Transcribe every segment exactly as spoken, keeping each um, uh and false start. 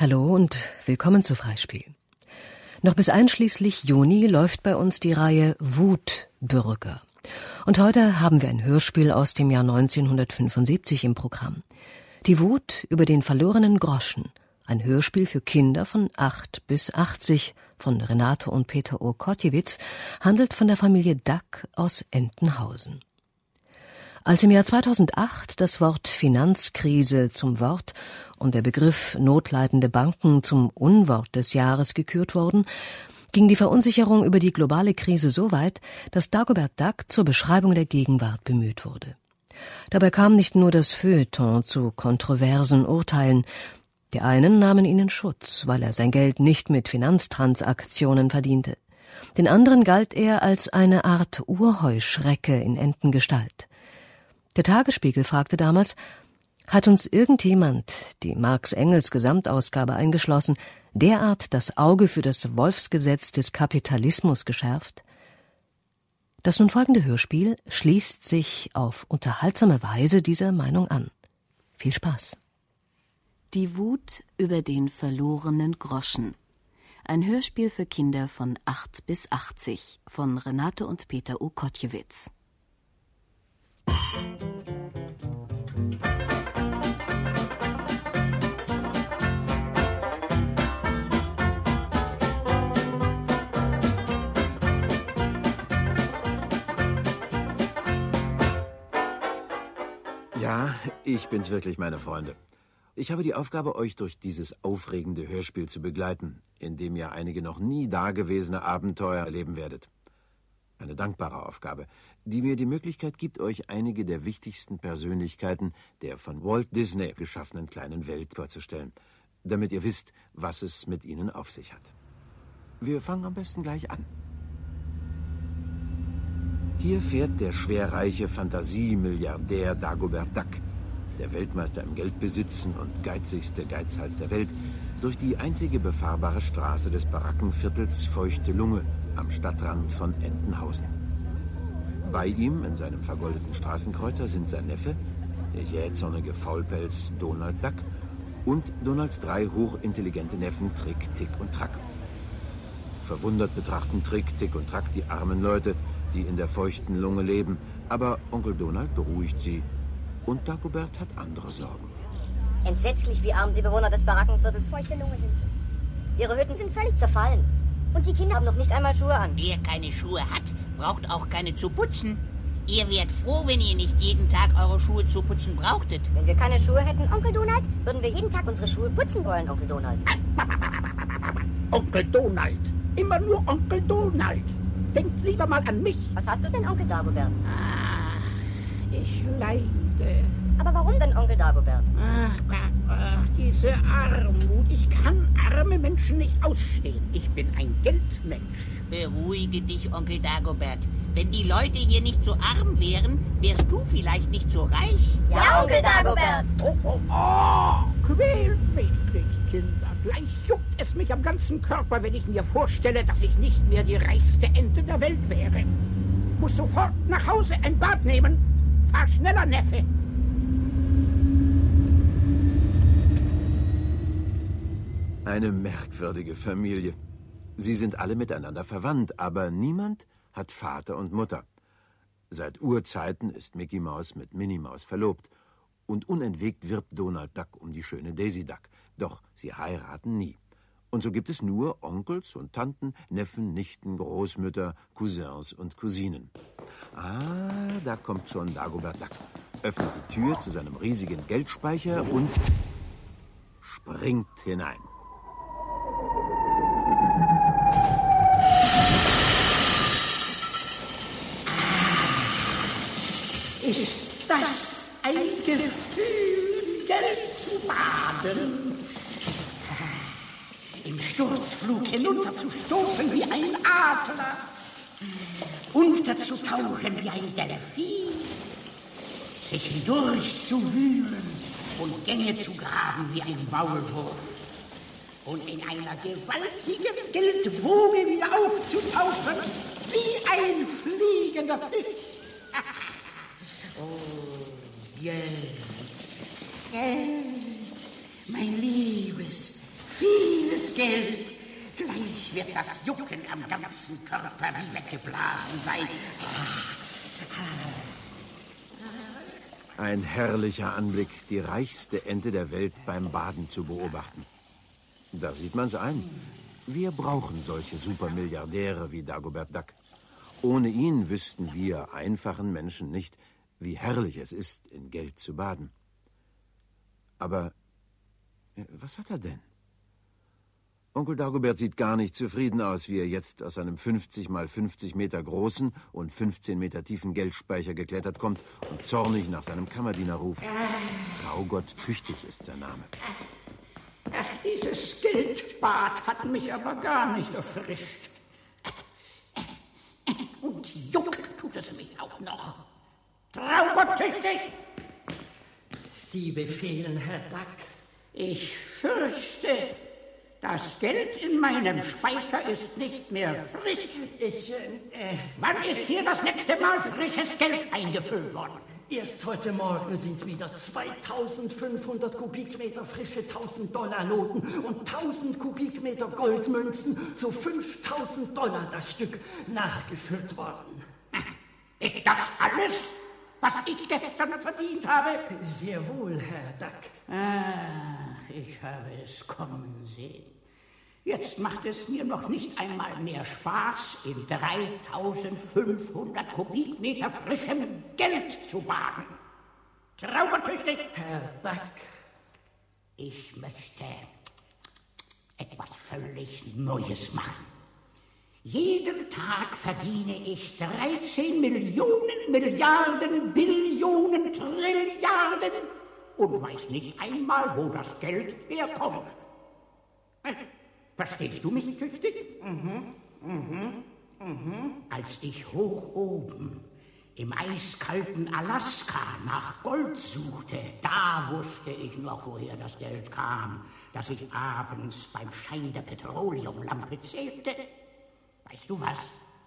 Hallo und willkommen zu Freispiel. Noch bis einschließlich Juni läuft bei uns die Reihe Wutbürger. Und heute haben wir ein Hörspiel aus dem Jahr neunzehnhundertfünfundsiebzig im Programm. Die Wut über den verlorenen Groschen. Ein Hörspiel für Kinder von acht bis achtzig von Renate und Peter O. Kotjewitz handelt von der Familie Dack aus Entenhausen. Als im Jahr zweitausendacht das Wort Finanzkrise zum Wort und der Begriff notleidende Banken zum Unwort des Jahres gekürt wurden, ging die Verunsicherung über die globale Krise so weit, dass Dagobert Duck zur Beschreibung der Gegenwart bemüht wurde. Dabei kam nicht nur das Feuilleton zu kontroversen Urteilen. Die einen nahmen ihn in Schutz, weil er sein Geld nicht mit Finanztransaktionen verdiente. Den anderen galt er als eine Art Urheuschrecke in Entengestalt. Der Tagesspiegel fragte damals, hat uns irgendjemand, die Marx-Engels Gesamtausgabe eingeschlossen, derart das Auge für das Wolfsgesetz des Kapitalismus geschärft? Das nun folgende Hörspiel schließt sich auf unterhaltsame Weise dieser Meinung an. Viel Spaß. Die Wut über den verlorenen Groschen. Ein Hörspiel für Kinder von acht bis achtzig von Renate und Peter O. Kotjewitz. Ja, ich bin's wirklich, meine Freunde. Ich habe die Aufgabe, euch durch dieses aufregende Hörspiel zu begleiten, in dem ihr einige noch nie dagewesene Abenteuer erleben werdet. Eine dankbare Aufgabe, die mir die Möglichkeit gibt, euch einige der wichtigsten Persönlichkeiten der von Walt Disney geschaffenen kleinen Welt vorzustellen, damit ihr wisst, was es mit ihnen auf sich hat. Wir fangen am besten gleich an. Hier fährt der schwerreiche Fantasiemilliardär Dagobert Duck, der Weltmeister im Geldbesitzen und geizigste Geizhals der Welt, durch die einzige befahrbare Straße des Barackenviertels Feuchte Lunge am Stadtrand von Entenhausen. Bei ihm, in seinem vergoldeten Straßenkreuzer, sind sein Neffe, der jähzornige Faulpelz Donald Duck, und Donalds drei hochintelligente Neffen Trick, Tick und Track. Verwundert betrachten Trick, Tick und Track die armen Leute, die in der feuchten Lunge leben, aber Onkel Donald beruhigt sie. Und Dagobert hat andere Sorgen. Entsetzlich, wie arm die Bewohner des Barackenviertels Feuchte Lunge sind. Ihre Hütten sind völlig zerfallen. Und die Kinder haben noch nicht einmal Schuhe an. Wer keine Schuhe hat, braucht auch keine zu putzen. Ihr wärt froh, wenn ihr nicht jeden Tag eure Schuhe zu putzen brauchtet. Wenn wir keine Schuhe hätten, Onkel Donald, würden wir jeden Tag unsere Schuhe putzen wollen, Onkel Donald. Onkel Donald. Immer nur Onkel Donald. Denkt lieber mal an mich. Was hast du denn, Onkel Dagobert? Ah, ich leide. Aber warum denn, Onkel Dagobert? Ach, ach, ach, diese Armut. Ich kann arme Menschen nicht ausstehen. Ich bin ein Geldmensch. Beruhige dich, Onkel Dagobert. Wenn die Leute hier nicht so arm wären, wärst du vielleicht nicht so reich. Ja, Onkel Dagobert. Oh, oh, oh. Quält mich nicht, Kinder. Gleich juckt es mich am ganzen Körper, wenn ich mir vorstelle, dass ich nicht mehr die reichste Ente der Welt wäre. Muss sofort nach Hause ein Bad nehmen. Fahr schneller, Neffe. Eine merkwürdige Familie. Sie sind alle miteinander verwandt, aber niemand hat Vater und Mutter. Seit Urzeiten ist Mickey Maus mit Minnie Maus verlobt. Und unentwegt wirbt Donald Duck um die schöne Daisy Duck. Doch sie heiraten nie. Und so gibt es nur Onkels und Tanten, Neffen, Nichten, Großmütter, Cousins und Cousinen. Ah, da kommt schon Dagobert Duck, öffnet die Tür zu seinem riesigen Geldspeicher und springt hinein. Ist das ein Gefühl, Geld zu baden? Im Sturzflug hinunterzustoßen wie ein Adler, unterzutauchen wie ein Delfin, sich hindurchzuwühlen und Gänge zu graben wie ein Maulwurf und in einer gewaltigen Geldwoge wieder aufzutauchen wie ein fliegender Fisch. Oh, Geld, Geld, mein liebes, Geld. Gleich wird das Jucken am ganzen Körper wie weggeblasen sein. Ein herrlicher Anblick, die reichste Ente der Welt beim Baden zu beobachten. Da sieht man's ein. Wir brauchen solche Supermilliardäre wie Dagobert Duck. Ohne ihn wüssten wir einfachen Menschen nicht, wie herrlich es ist, in Geld zu baden. Aber was hat er denn? Onkel Dagobert sieht gar nicht zufrieden aus, wie er jetzt aus seinem fünfzig mal fünfzig Meter großen und fünfzehn Meter tiefen Geldspeicher geklettert kommt und zornig nach seinem Kammerdiener ruft. Traugott Tüchtig ist sein Name. Ach, dieses Geldbad hat mich aber gar nicht erfrischt. Und jucken tut es mich auch noch. Traugott Tüchtig! Sie befehlen, Herr Duck. Ich fürchte, das Geld in meinem Speicher ist nicht mehr frisch. Ich, äh, äh, Wann ist hier das nächste Mal frisches Geld eingefüllt worden? Erst heute Morgen sind wieder zweitausendfünfhundert Kubikmeter frische tausend-Dollar-Noten und tausend Kubikmeter Goldmünzen zu fünftausend Dollar das Stück nachgefüllt worden. Ist das alles, was ich gestern verdient habe? Sehr wohl, Herr Duck. Ah, ich habe es kommen sehen. Jetzt macht es mir noch nicht einmal mehr Spaß, in dreitausendfünfhundert Kubikmeter frischem Geld zu baden. Trauertüchtig! Herr Duck. Ich möchte etwas völlig Neues machen. Jeden Tag verdiene ich dreizehn Millionen, Milliarden, Billionen, Trilliarden und weiß nicht einmal, wo das Geld herkommt. Verstehst du mich tüchtig? Mhm, mhm, mhm. Als ich hoch oben im eiskalten Alaska nach Gold suchte, da wusste ich noch, woher das Geld kam, das ich abends beim Schein der Petroleumlampe zählte. Weißt du was?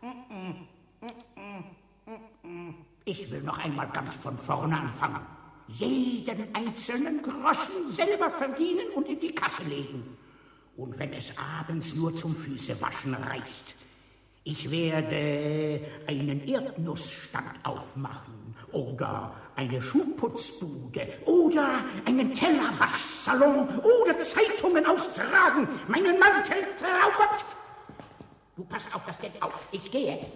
Ich will noch einmal ganz von vorne anfangen. Jeden einzelnen Groschen selber verdienen und in die Kasse legen. Und wenn es abends nur zum Füßewaschen reicht, ich werde einen Erdnussstand aufmachen oder eine Schuhputzbude oder einen Tellerwaschsalon oder Zeitungen austragen, meinen Mantel Traugott. Du pass auf das Geld auf, ich gehe.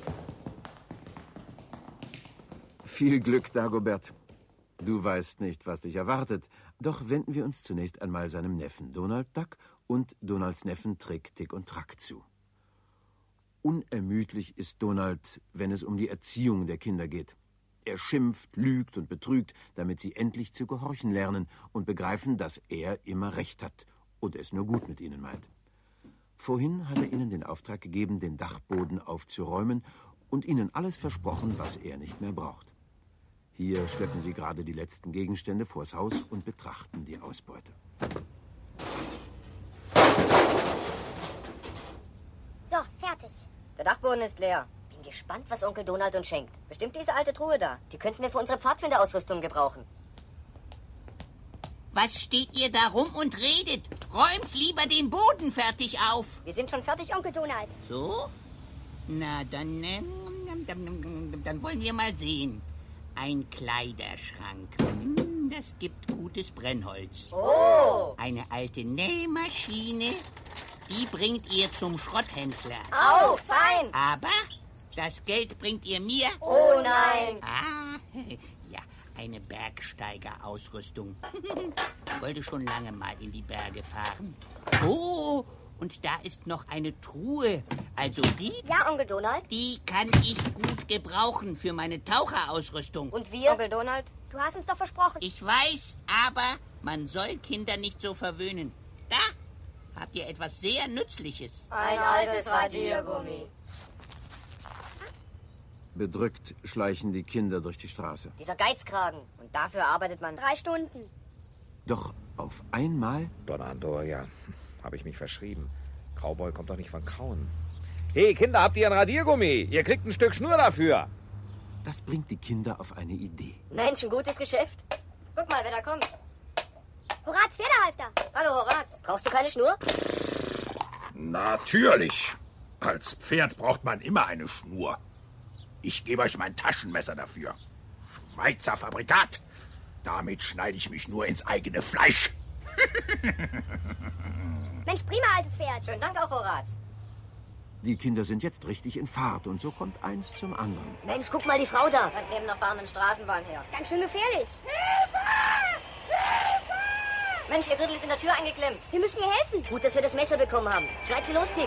Viel Glück, Dagobert. Du weißt nicht, was dich erwartet. Doch wenden wir uns zunächst einmal seinem Neffen Donald Duck und Donalds Neffen Trick, Tick und Track zu. Unermüdlich ist Donald, wenn es um die Erziehung der Kinder geht. Er schimpft, lügt und betrügt, damit sie endlich zu gehorchen lernen und begreifen, dass er immer recht hat und es nur gut mit ihnen meint. Vorhin hat er ihnen den Auftrag gegeben, den Dachboden aufzuräumen und ihnen alles versprochen, was er nicht mehr braucht. Hier schleppen sie gerade die letzten Gegenstände vors Haus und betrachten die Ausbeute. So, fertig. Der Dachboden ist leer. Bin gespannt, was Onkel Donald uns schenkt. Bestimmt diese alte Truhe da. Die könnten wir für unsere Pfadfinderausrüstung gebrauchen. Was steht ihr da rum und redet? Räumt lieber den Boden fertig auf. Wir sind schon fertig, Onkel Donald. So? Na, dann, ähm, dann, dann wollen wir mal sehen. Ein Kleiderschrank. Hm, das gibt gutes Brennholz. Oh! Eine alte Nähmaschine. Die bringt ihr zum Schrotthändler. Au, fein! Aber das Geld bringt ihr mir. Oh nein! Ah, ja, eine Bergsteigerausrüstung. Ich wollte schon lange mal in die Berge fahren. Oh, und da ist noch eine Truhe. Also die... Ja, Onkel Donald? Die kann ich gut gebrauchen für meine Taucherausrüstung. Und wir? Onkel Donald? Du hast uns doch versprochen. Ich weiß, aber man soll Kinder nicht so verwöhnen. Da habt ihr etwas sehr Nützliches. Ein altes Radiergummi. Bedrückt schleichen die Kinder durch die Straße. Dieser Geizkragen. Und dafür arbeitet man drei Stunden. Doch auf einmal... Donador, ja. Habe ich mich verschrieben. Cowboy kommt doch nicht von Kauen. Hey, Kinder, habt ihr ein Radiergummi? Ihr kriegt ein Stück Schnur dafür. Das bringt die Kinder auf eine Idee. Mensch, ein gutes Geschäft. Guck mal, wer da kommt. Horaz Pferdehalfter. Hallo, Horaz. Brauchst du keine Schnur? Natürlich. Als Pferd braucht man immer eine Schnur. Ich gebe euch mein Taschenmesser dafür. Schweizer Fabrikat. Damit schneide ich mich nur ins eigene Fleisch. Mensch, prima, altes Pferd. Schönen Dank auch, Horaz. Die Kinder sind jetzt richtig in Fahrt und so kommt eins zum anderen. Mensch, guck mal die Frau da. Kommt neben einer fahrenden Straßenbahn her. Ganz schön gefährlich. Hilfe! Hilfe! Mensch, ihr Gürtel ist in der Tür eingeklemmt. Wir müssen ihr helfen. Gut, dass wir das Messer bekommen haben. Schneid sie los, Dick.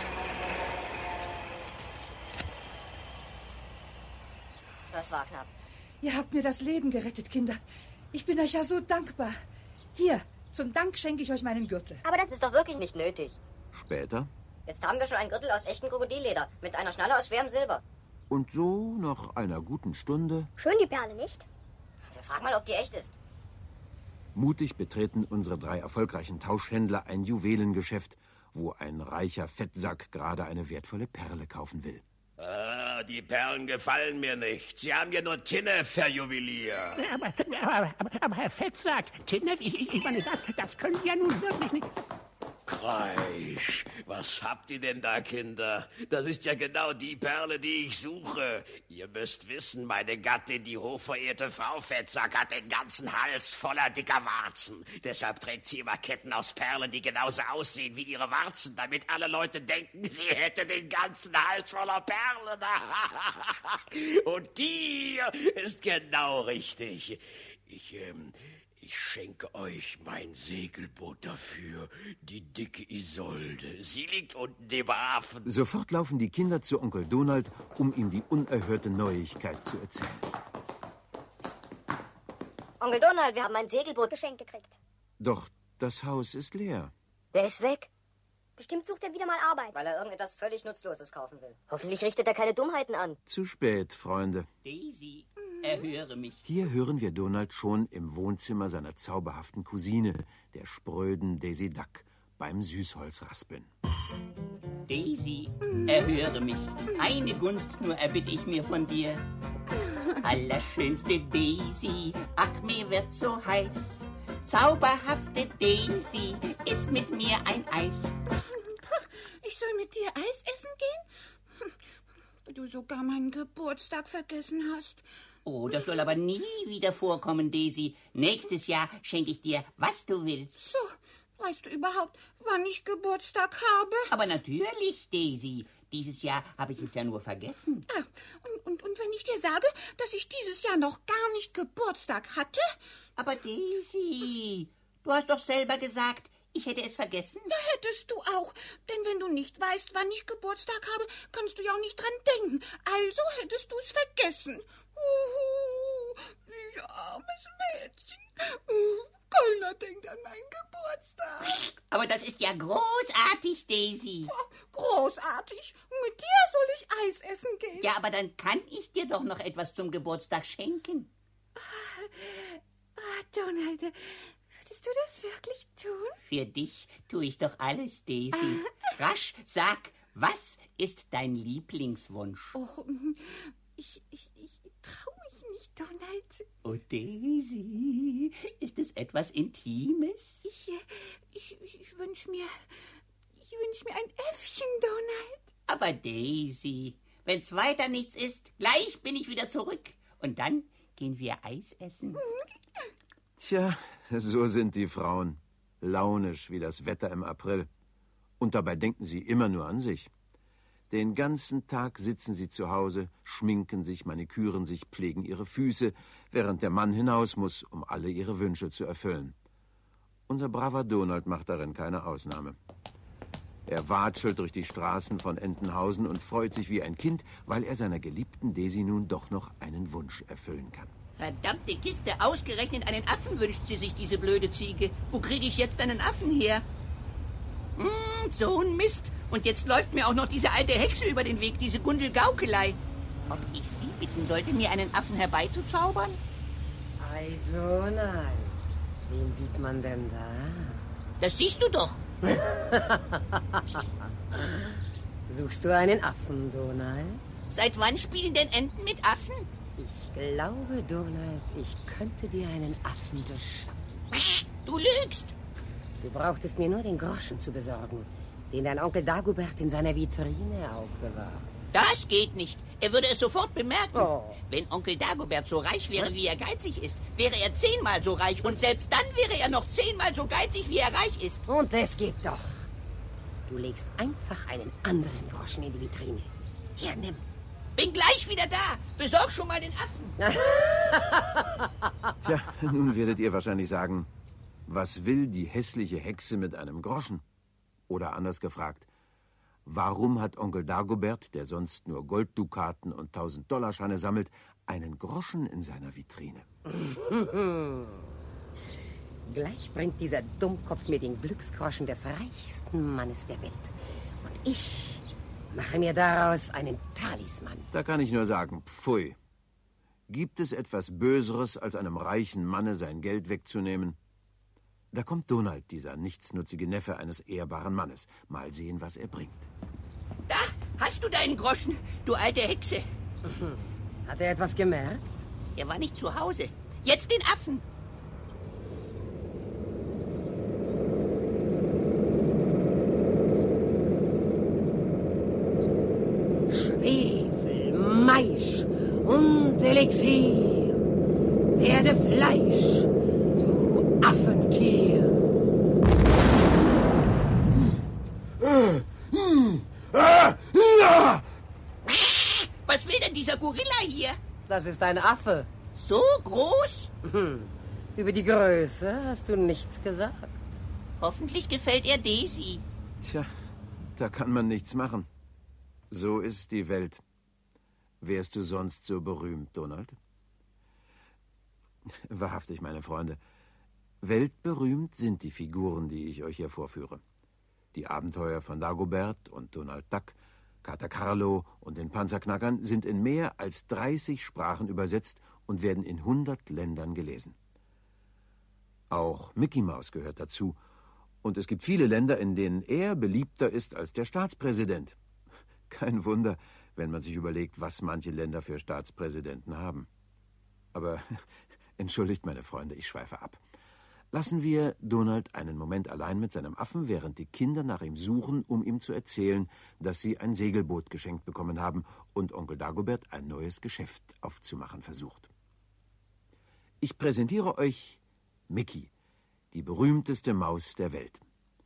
Das war knapp. Ihr habt mir das Leben gerettet, Kinder. Ich bin euch ja so dankbar. Hier, zum Dank schenke ich euch meinen Gürtel. Aber das ist doch wirklich nicht nötig. Später? Jetzt haben wir schon einen Gürtel aus echtem Krokodilleder mit einer Schnalle aus schwerem Silber. Und so, nach einer guten Stunde... Schön die Perle, nicht? Wir fragen mal, ob die echt ist. Mutig betreten unsere drei erfolgreichen Tauschhändler ein Juwelengeschäft, wo ein reicher Fettsack gerade eine wertvolle Perle kaufen will. Ah, die Perlen gefallen mir nicht. Sie haben ja nur Tinne verjuweliert. Aber, aber, aber, aber Herr Fettsack, Tinne, ich, ich, ich meine, das, das können Sie ja nun wirklich nicht... Kreisch, was habt ihr denn da, Kinder? Das ist ja genau die Perle, die ich suche. Ihr müsst wissen, meine Gattin, die hochverehrte Frau Fettsack, hat den ganzen Hals voller dicker Warzen. Deshalb trägt sie immer Ketten aus Perlen, die genauso aussehen wie ihre Warzen, damit alle Leute denken, sie hätte den ganzen Hals voller Perlen. Und die ist genau richtig. Ich, ähm... Ich schenke euch mein Segelboot dafür, die dicke Isolde. Sie liegt unten im Hafen. Sofort laufen die Kinder zu Onkel Donald, um ihm die unerhörte Neuigkeit zu erzählen. Onkel Donald, wir haben ein Segelboot geschenkt gekriegt. Doch das Haus ist leer. Der ist weg. Bestimmt sucht er wieder mal Arbeit. Weil er irgendetwas völlig Nutzloses kaufen will. Hoffentlich richtet er keine Dummheiten an. Zu spät, Freunde. Daisy, erhöre mich. Hier hören wir Donald schon im Wohnzimmer seiner zauberhaften Cousine, der spröden Daisy Duck, beim Süßholzraspeln. Daisy, erhöre mich. Eine Gunst nur erbitte ich mir von dir. Allerschönste Daisy, ach, mir wird so heiß. Zauberhafte Daisy, iss mit mir ein Eis. Ich soll mit dir Eis essen gehen? Hm, du sogar meinen Geburtstag vergessen hast. Oh, das soll aber nie wieder vorkommen, Daisy. Nächstes Jahr schenke ich dir, was du willst. So, weißt du überhaupt, wann ich Geburtstag habe? Aber natürlich, Daisy. Dieses Jahr habe ich es ja nur vergessen. Ah, und, und, und wenn ich dir sage, dass ich dieses Jahr noch gar nicht Geburtstag hatte? Aber Daisy, du hast doch selber gesagt, ich hätte es vergessen. Da hättest du auch. Denn wenn du nicht weißt, wann ich Geburtstag habe, kannst du ja auch nicht dran denken. Also hättest du es vergessen. Uhu, ich armes Mädchen. Uh, keiner denkt an meinen Geburtstag. Aber das ist ja großartig, Daisy. Großartig. Mit dir soll ich Eis essen gehen. Ja, aber dann kann ich dir doch noch etwas zum Geburtstag schenken. Ah, Donald, würdest du das wirklich tun? Für dich tue ich doch alles, Daisy. Rasch, sag, was ist dein Lieblingswunsch? Oh, ich, ich, ich traue mich nicht, Donald. Oh, Daisy, ist es etwas Intimes? Ich, ich, ich, ich wünsche mir, ich wünsche mir ein Äffchen, Donald. Aber Daisy, wenn's weiter nichts ist, gleich bin ich wieder zurück. Und dann gehen wir Eis essen. Tja, so sind die Frauen. Launisch wie das Wetter im April. Und dabei denken sie immer nur an sich. Den ganzen Tag sitzen sie zu Hause, schminken sich, maniküren sich, pflegen ihre Füße, während der Mann hinaus muss, um alle ihre Wünsche zu erfüllen. Unser braver Donald macht darin keine Ausnahme. Er watschelt durch die Straßen von Entenhausen und freut sich wie ein Kind, weil er seiner geliebten Daisy nun doch noch einen Wunsch erfüllen kann. Verdammte Kiste, ausgerechnet einen Affen wünscht sie sich, diese blöde Ziege. Wo kriege ich jetzt einen Affen her? Hm, so ein Mist. Und jetzt läuft mir auch noch diese alte Hexe über den Weg, diese Gundel Gaukelei. Ob ich sie bitten sollte, mir einen Affen herbeizuzaubern? Ei, Donald, wen sieht man denn da? Das siehst du doch. Suchst du einen Affen, Donald? Seit wann spielen denn Enten mit Affen? Ich glaube, Donald, ich könnte dir einen Affen beschaffen. Du lügst! Du brauchtest mir nur den Groschen zu besorgen. den dein Onkel Dagobert in seiner Vitrine aufbewahrt. Das geht nicht. Er würde es sofort bemerken. Oh. Wenn Onkel Dagobert so reich wäre, wie er geizig ist, wäre er zehnmal so reich. Und selbst dann wäre er noch zehnmal so geizig, wie er reich ist. Und es geht doch. Du legst einfach einen anderen Groschen in die Vitrine. Hier, nimm. Bin gleich wieder da. Besorg schon mal den Affen. Tja, nun werdet ihr wahrscheinlich sagen, was will die hässliche Hexe mit einem Groschen? Oder anders gefragt, warum hat Onkel Dagobert, der sonst nur Golddukaten und tausend-Dollar-Scheine sammelt, einen Groschen in seiner Vitrine? Gleich bringt dieser Dummkopf mir den Glücksgroschen des reichsten Mannes der Welt. Und ich mache mir daraus einen Talisman. Da kann ich nur sagen, pfui. Gibt es etwas Böseres, als einem reichen Manne sein Geld wegzunehmen? Da kommt Donald, dieser nichtsnutzige Neffe eines ehrbaren Mannes. Mal sehen, was er bringt. Da hast du deinen Groschen, du alte Hexe. Hat er etwas gemerkt? Er war nicht zu Hause. Jetzt den Affen. Schwefel, Maisch und Elixier. Werde Fleisch, du Affentier. Was will denn dieser Gorilla hier? Das ist ein Affe. So groß? Hm. Über die Größe hast du nichts gesagt. Hoffentlich gefällt er Daisy. Tja, da kann man nichts machen. So ist die Welt. Wärst du sonst so berühmt, Donald? Wahrhaftig, meine Freunde. Weltberühmt sind die Figuren, die ich euch hier vorführe. Die Abenteuer von Dagobert und Donald Duck, Kater Carlo und den Panzerknackern sind in mehr als dreißig Sprachen übersetzt und werden in hundert Ländern gelesen. Auch Mickey Mouse gehört dazu. Und es gibt viele Länder, in denen er beliebter ist als der Staatspräsident. Kein Wunder, wenn man sich überlegt, was manche Länder für Staatspräsidenten haben. Aber entschuldigt, meine Freunde, ich schweife ab. Lassen wir Donald einen Moment allein mit seinem Affen, während die Kinder nach ihm suchen, um ihm zu erzählen, dass sie ein Segelboot geschenkt bekommen haben und Onkel Dagobert ein neues Geschäft aufzumachen versucht. Ich präsentiere euch Mickey, die berühmteste Maus der Welt.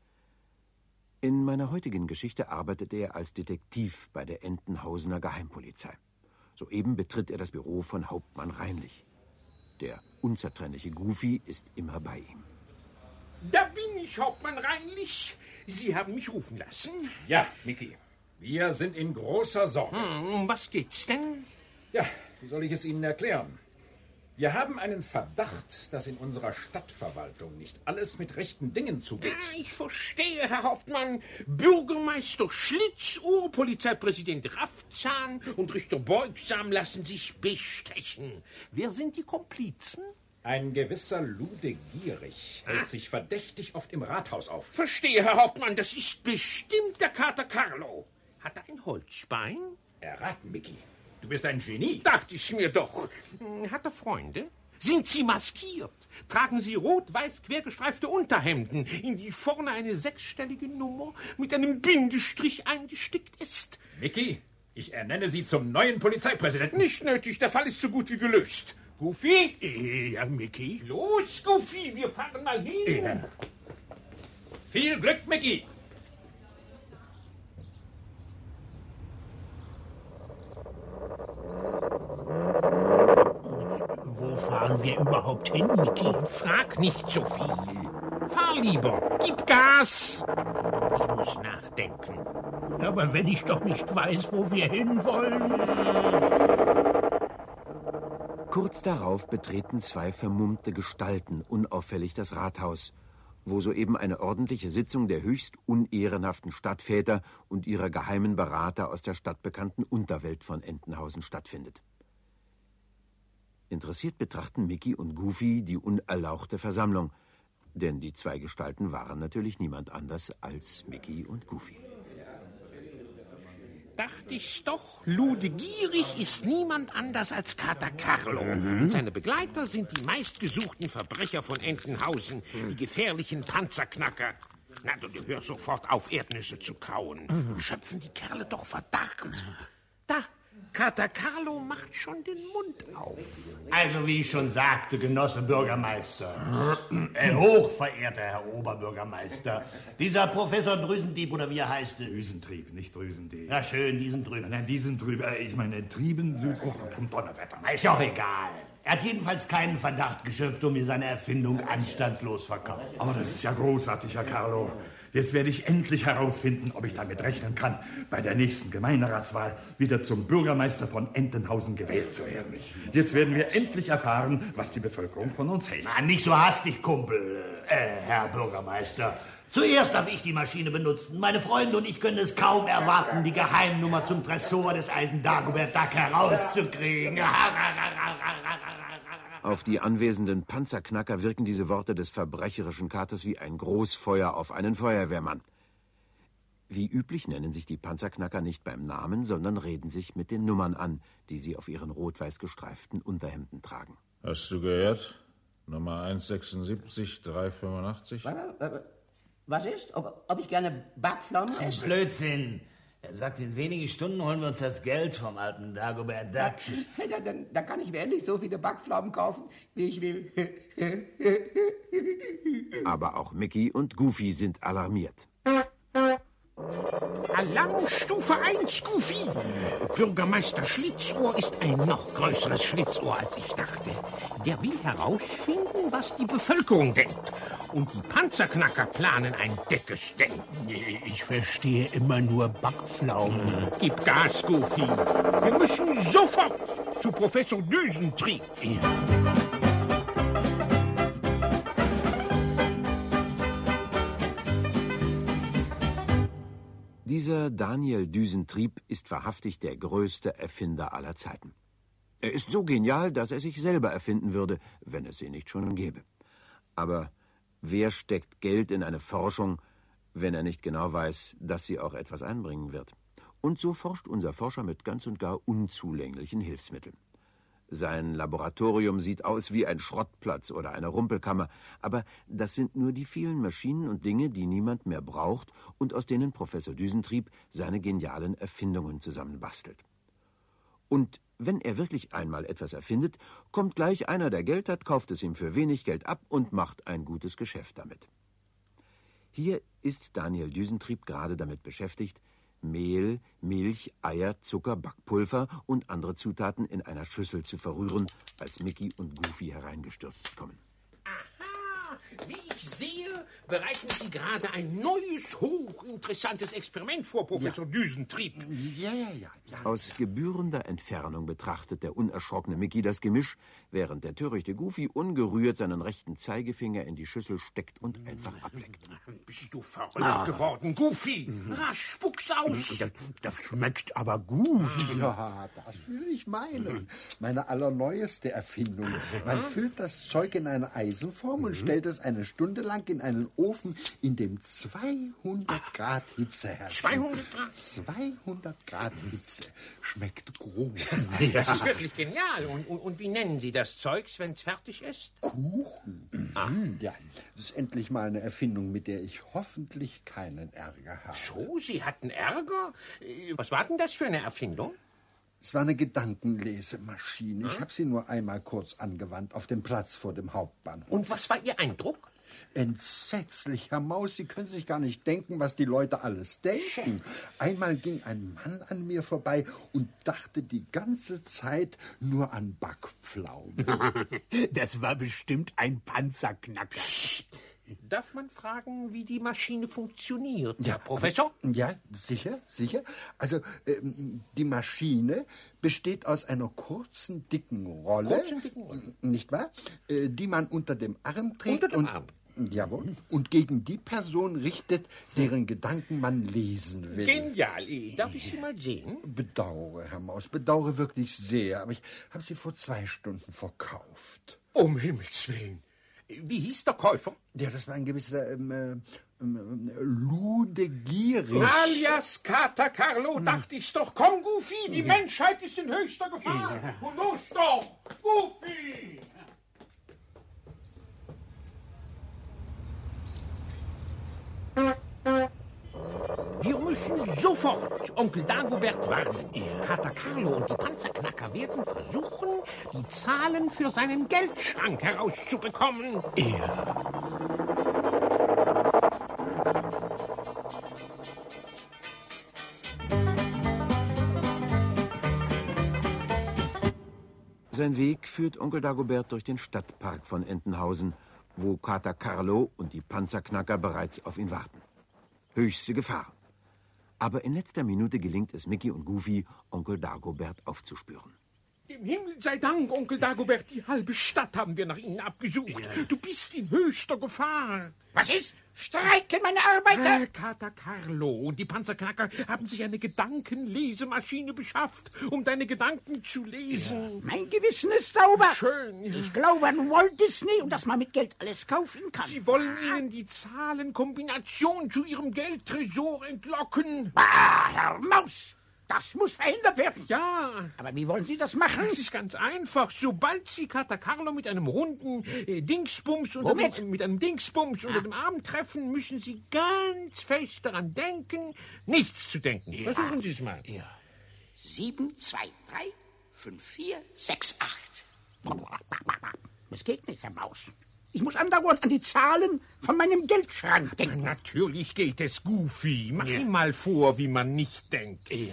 In meiner heutigen Geschichte arbeitet er als Detektiv bei der Entenhausener Geheimpolizei. Soeben betritt er das Büro von Hauptmann Reinlich. Der unzertrennliche Goofy ist immer bei ihm. Da bin ich, Hauptmann Reinlich. Sie haben mich rufen lassen. Ja, Mickey. Wir sind in großer Sorge. Hm, um was geht's denn? Ja, wie soll ich es Ihnen erklären? Wir haben einen Verdacht, dass in unserer Stadtverwaltung nicht alles mit rechten Dingen zugeht. Ja, ich verstehe, Herr Hauptmann. Bürgermeister Schlitzohr, Polizeipräsident Raffzahn und Richter Beugsam lassen sich bestechen. Wer sind die Komplizen? Ein gewisser Lude Gierig hält sich verdächtig oft im Rathaus auf. Verstehe, Herr Hauptmann, das ist bestimmt der Kater Carlo. Hat er ein Holzbein? Erraten, Mickey. Du bist ein Genie. Dachte ich mir doch. Hat er Freunde? Sind Sie maskiert? Tragen Sie rot-weiß quergestreifte Unterhemden, in die vorne eine sechsstellige Nummer mit einem Bindestrich eingestickt ist? Mickey, ich ernenne Sie zum neuen Polizeipräsidenten. Nicht nötig, der Fall ist so gut wie gelöst. Goofy? Ja, Mickey. Los, Goofy, wir fahren mal hin. Ja. Viel Glück, Mickey. Wo fahren wir überhaupt hin, Mickey? Frag nicht so viel. Fahr lieber, gib Gas. Ich muss nachdenken. Aber wenn ich doch nicht weiß, wo wir hinwollen. Kurz darauf betreten zwei vermummte Gestalten unauffällig das Rathaus, wo soeben eine ordentliche Sitzung der höchst unehrenhaften Stadtväter und ihrer geheimen Berater aus der stadtbekannten Unterwelt von Entenhausen stattfindet. Interessiert betrachten Mickey und Goofy die unerlauchte Versammlung, denn die zwei Gestalten waren natürlich niemand anders als Mickey und Goofy. Dachte ich's doch, Lude Gierig ist niemand anders als Kater Carlo. Mhm. Und seine Begleiter sind die meistgesuchten Verbrecher von Entenhausen, mhm. die gefährlichen Panzerknacker. Na, du, du hör sofort auf, Erdnüsse zu kauen. Mhm. Schöpfen die Kerle doch Verdacht. Da, Kater Carlo macht schon den Mund auf. Also, wie ich schon sagte, Genosse Bürgermeister, äh, hochverehrter Herr Oberbürgermeister, dieser Professor Drüsendieb, oder wie er heißt? Düsentrieb, nicht Drüsendieb. Ja, schön, Diesentrüb. Nein, Diesentrüb, äh, ich meine, Trieben, Süd, oh, zum Donnerwetter. Ist ja auch egal. Er hat jedenfalls keinen Verdacht geschöpft und mir seine Erfindung anstandslos verkauft. Aber das ist ja großartig, Herr Carlo. Jetzt werde ich endlich herausfinden, ob ich damit rechnen kann, bei der nächsten Gemeinderatswahl wieder zum Bürgermeister von Entenhausen gewählt zu werden. Jetzt werden wir endlich erfahren, was die Bevölkerung von uns hält. Na, nicht so hastig, Kumpel, äh, Herr Bürgermeister. Zuerst darf ich die Maschine benutzen. Meine Freunde und ich können es kaum erwarten, die Geheimnummer zum Tresor des alten Dagobert Duck herauszukriegen. Auf die anwesenden Panzerknacker wirken diese Worte des verbrecherischen Katers wie ein Großfeuer auf einen Feuerwehrmann. Wie üblich nennen sich die Panzerknacker nicht beim Namen, sondern reden sich mit den Nummern an, die sie auf ihren rot-weiß gestreiften Unterhemden tragen. Hast du gehört? Nummer eins sechsundsiebzig dreihundertfünfundachtzig. Was ist? Ob, ob ich gerne Backpflaumen esse? Blödsinn. Er sagt, in wenigen Stunden holen wir uns das Geld vom alten Dagobert Duck. Ja, dann, dann kann ich mir endlich so viele Backpflaumen kaufen, wie ich will. Aber auch Mickey und Goofy sind alarmiert. Alarmstufe eins, Goofy. Bürgermeister Schlitzohr ist ein noch größeres Schlitzohr, als ich dachte. Der will herausfinden, was die Bevölkerung denkt. Und die Panzerknacker planen ein dickes Denken. Ich verstehe immer nur Backpflaumen. Gib Gas, Goofy. Wir müssen sofort zu Professor Düsentrieb. Ja. Dieser Daniel Düsentrieb ist wahrhaftig der größte Erfinder aller Zeiten. Er ist so genial, dass er sich selber erfinden würde, wenn es sie nicht schon gäbe. Aber wer steckt Geld in eine Forschung, wenn er nicht genau weiß, dass sie auch etwas einbringen wird? Und so forscht unser Forscher mit ganz und gar unzulänglichen Hilfsmitteln. Sein Laboratorium sieht aus wie ein Schrottplatz oder eine Rumpelkammer, aber das sind nur die vielen Maschinen und Dinge, die niemand mehr braucht und aus denen Professor Düsentrieb seine genialen Erfindungen zusammenbastelt. Und wenn er wirklich einmal etwas erfindet, kommt gleich einer, der Geld hat, kauft es ihm für wenig Geld ab und macht ein gutes Geschäft damit. Hier ist Daniel Düsentrieb gerade damit beschäftigt, Mehl, Milch, Eier, Zucker, Backpulver und andere Zutaten in einer Schüssel zu verrühren, als Mickey und Goofy hereingestürzt kommen. Aha, wie ich sehe, bereiten Sie gerade ein neues, hochinteressantes Experiment vor, Professor ja. Düsentrieb. Ja, ja, ja, ja. Aus gebührender Entfernung betrachtet der unerschrockene Mickey das Gemisch, während der törichte Goofy ungerührt seinen rechten Zeigefinger in die Schüssel steckt und einfach ableckt. Bist du verrückt ah. geworden, Goofy? Rasch, spuck's aus. Das, das schmeckt aber gut. Ja, das will ich meinen. Meine allerneueste Erfindung. Man füllt das Zeug in eine Eisenform mhm. und stellt es eine Stunde lang in einen Ofen, in dem zweihundert Grad Hitze herrscht. zweihundert Grad? zweihundert Grad Hitze. Schmeckt groß. Das ist wirklich genial. Und, und, und wie nennen Sie das Zeugs, wenn es fertig ist? Kuchen. Mhm. Ja, das ist endlich mal eine Erfindung, mit der ich hoffentlich keinen Ärger habe. So, Sie hatten Ärger? Was war denn das für eine Erfindung? Es war eine Gedankenlesemaschine. Ich habe sie nur einmal kurz angewandt auf dem Platz vor dem Hauptbahnhof. Und was war Ihr Eindruck? Entsetzlich, Herr Maus. Sie können sich gar nicht denken, was die Leute alles denken. Einmal ging ein Mann an mir vorbei und dachte die ganze Zeit nur an Backpflaumen. Das war bestimmt ein Panzerknacker. Darf man fragen, wie die Maschine funktioniert, ja, Herr Professor? Ja, sicher, sicher. Also, ähm, die Maschine besteht aus einer kurzen, dicken Rolle. Kurzen, dicken Rolle. Nicht wahr? Äh, die man unter dem Arm trägt. Unter dem und, Arm? Jawohl. Und gegen die Person richtet, deren Gedanken man lesen will. Genial. Darf ich Sie mal sehen? Bedauere, Herr Maus, bedauere wirklich sehr. Aber ich habe sie vor zwei Stunden verkauft. Um Himmels Willen. Wie hieß der Käufer? Ja, das war ein gewisser ähm, ähm, Lude Gierig. Alias Kater Carlo, hm. dachte ich's doch. Komm, Goofy, die ja. Menschheit ist in höchster Gefahr. Ja. Und los doch, Goofy! Ja. Wir müssen sofort Onkel Dagobert warnen. Kater Carlo und die Panzerknacker werden versuchen, die Zahlen für seinen Geldschrank herauszubekommen. Ja. Sein Weg führt Onkel Dagobert durch den Stadtpark von Entenhausen, wo Kater Carlo und die Panzerknacker bereits auf ihn warten. Höchste Gefahr. Aber in letzter Minute gelingt es Mickey und Goofy, Onkel Dagobert aufzuspüren. Dem Himmel sei Dank, Onkel Dagobert, die halbe Stadt haben wir nach Ihnen abgesucht. Ja. Du bist in höchster Gefahr. Was ist? Streiken meine Arbeiter? Äh, Kater Carlo und die Panzerknacker haben sich eine Gedankenlesemaschine beschafft, um deine Gedanken zu lesen. Ja. Mein Gewissen ist sauber. Schön. Ich glaube an Walt Disney und dass man mit Geld alles kaufen kann. Sie wollen Ihnen die Zahlenkombination zu Ihrem Geldtresor entlocken. Ah, Herr Maus! Das muss verhindert werden. Ja. Aber wie wollen Sie das machen? Das ist ganz einfach. Sobald Sie Kater Carlo mit einem runden äh, Dingsbums unter dem, mit einem Dingsbums ah. unter dem Arm treffen, müssen Sie ganz fest daran denken, nichts zu denken. Ja. Versuchen Sie es mal. Ja. Sieben, zwei, drei, fünf, vier, sechs, acht. Das geht nicht, Herr Maus. Ich muss andauernd an die Zahlen von meinem Geldschrank denken. Natürlich geht es, Goofy. Mach ja. ihm mal vor, wie man nicht denkt. Ja.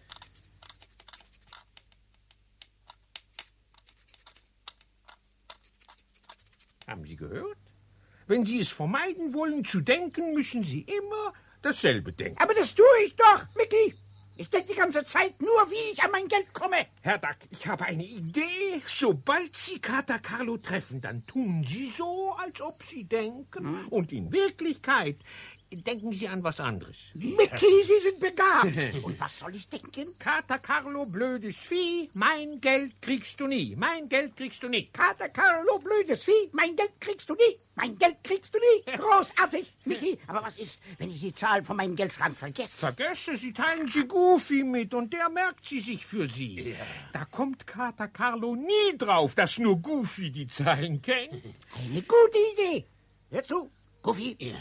Haben Sie gehört? Wenn Sie es vermeiden wollen zu denken, müssen Sie immer dasselbe denken. Aber das tue ich doch, Mickey. Ich denke die ganze Zeit nur, wie ich an mein Geld komme. Herr Duck, ich habe eine Idee. Sobald Sie Kater Carlo treffen, dann tun Sie so, als ob Sie denken. Hm? Und in Wirklichkeit denken Sie an was anderes. Mickey, Sie sind begabt. Und was soll ich denken? Kater Carlo, blödes Vieh, mein Geld kriegst du nie. Mein Geld kriegst du nie. Kater Carlo, blödes Vieh, mein Geld kriegst du nie. Mein Geld kriegst du nie. Großartig, Mickey. Aber was ist, wenn ich die Zahl von meinem Geldschrank vergesse? Vergesse, Sie teilen sie Goofy mit und der merkt sie sich für Sie. Ja. Da kommt Kater Carlo nie drauf, dass nur Goofy die Zahlen kennt. Eine gute Idee. Hör zu, Goofy. Ja.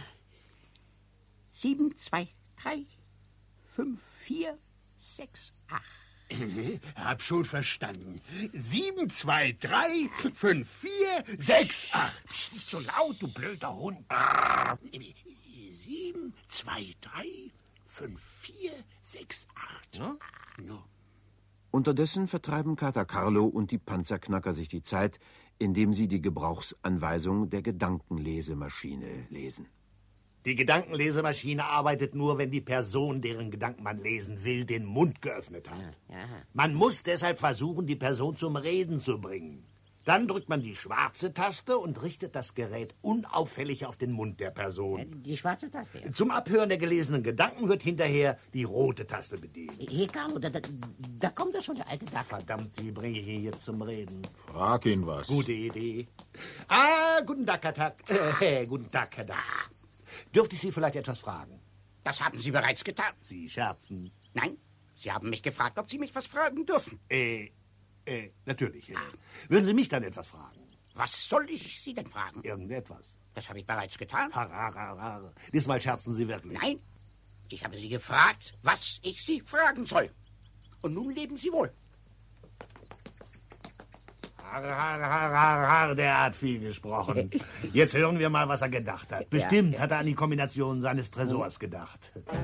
Sieben, zwei, drei, fünf, vier, sechs, acht. Hab schon verstanden. Sieben, zwei, drei, fünf, vier, sechs, acht. Bist nicht so laut, du blöder Hund. Ah, sieben, zwei, drei, fünf, vier, sechs, acht. No? No. Unterdessen vertreiben Kater Carlo und die Panzerknacker sich die Zeit, indem sie die Gebrauchsanweisung der Gedankenlesemaschine lesen. Die Gedankenlesemaschine arbeitet nur, wenn die Person, deren Gedanken man lesen will, den Mund geöffnet hat. Ja, ja. Man muss deshalb versuchen, die Person zum Reden zu bringen. Dann drückt man die schwarze Taste und richtet das Gerät unauffällig auf den Mund der Person. Die schwarze Taste? Ja. Zum Abhören der gelesenen Gedanken wird hinterher die rote Taste bedient. Hier, Carlo, da, da, da kommt ja schon der alte Duck. Verdammt, wie bringe ich ihn jetzt zum Reden? Frag ihn was. Gute Idee. Ah, guten Tag, Herr Tag. Äh, guten Tag, Herr Duck. Dürfte ich Sie vielleicht etwas fragen? Das haben Sie bereits getan. Sie scherzen. Nein, Sie haben mich gefragt, ob Sie mich was fragen dürfen. Äh, äh, natürlich. Äh. Würden Sie mich dann etwas fragen? Was soll ich Sie denn fragen? Irgendetwas. Das habe ich bereits getan. Har, har, har, har. Diesmal scherzen Sie wirklich. Nein, ich habe Sie gefragt, was ich Sie fragen soll. Und nun leben Sie wohl. Har, har, har, har, har, der hat viel gesprochen. Jetzt hören wir mal, was er gedacht hat. Bestimmt ja, ja. hat er an die Kombination seines Tresors gedacht.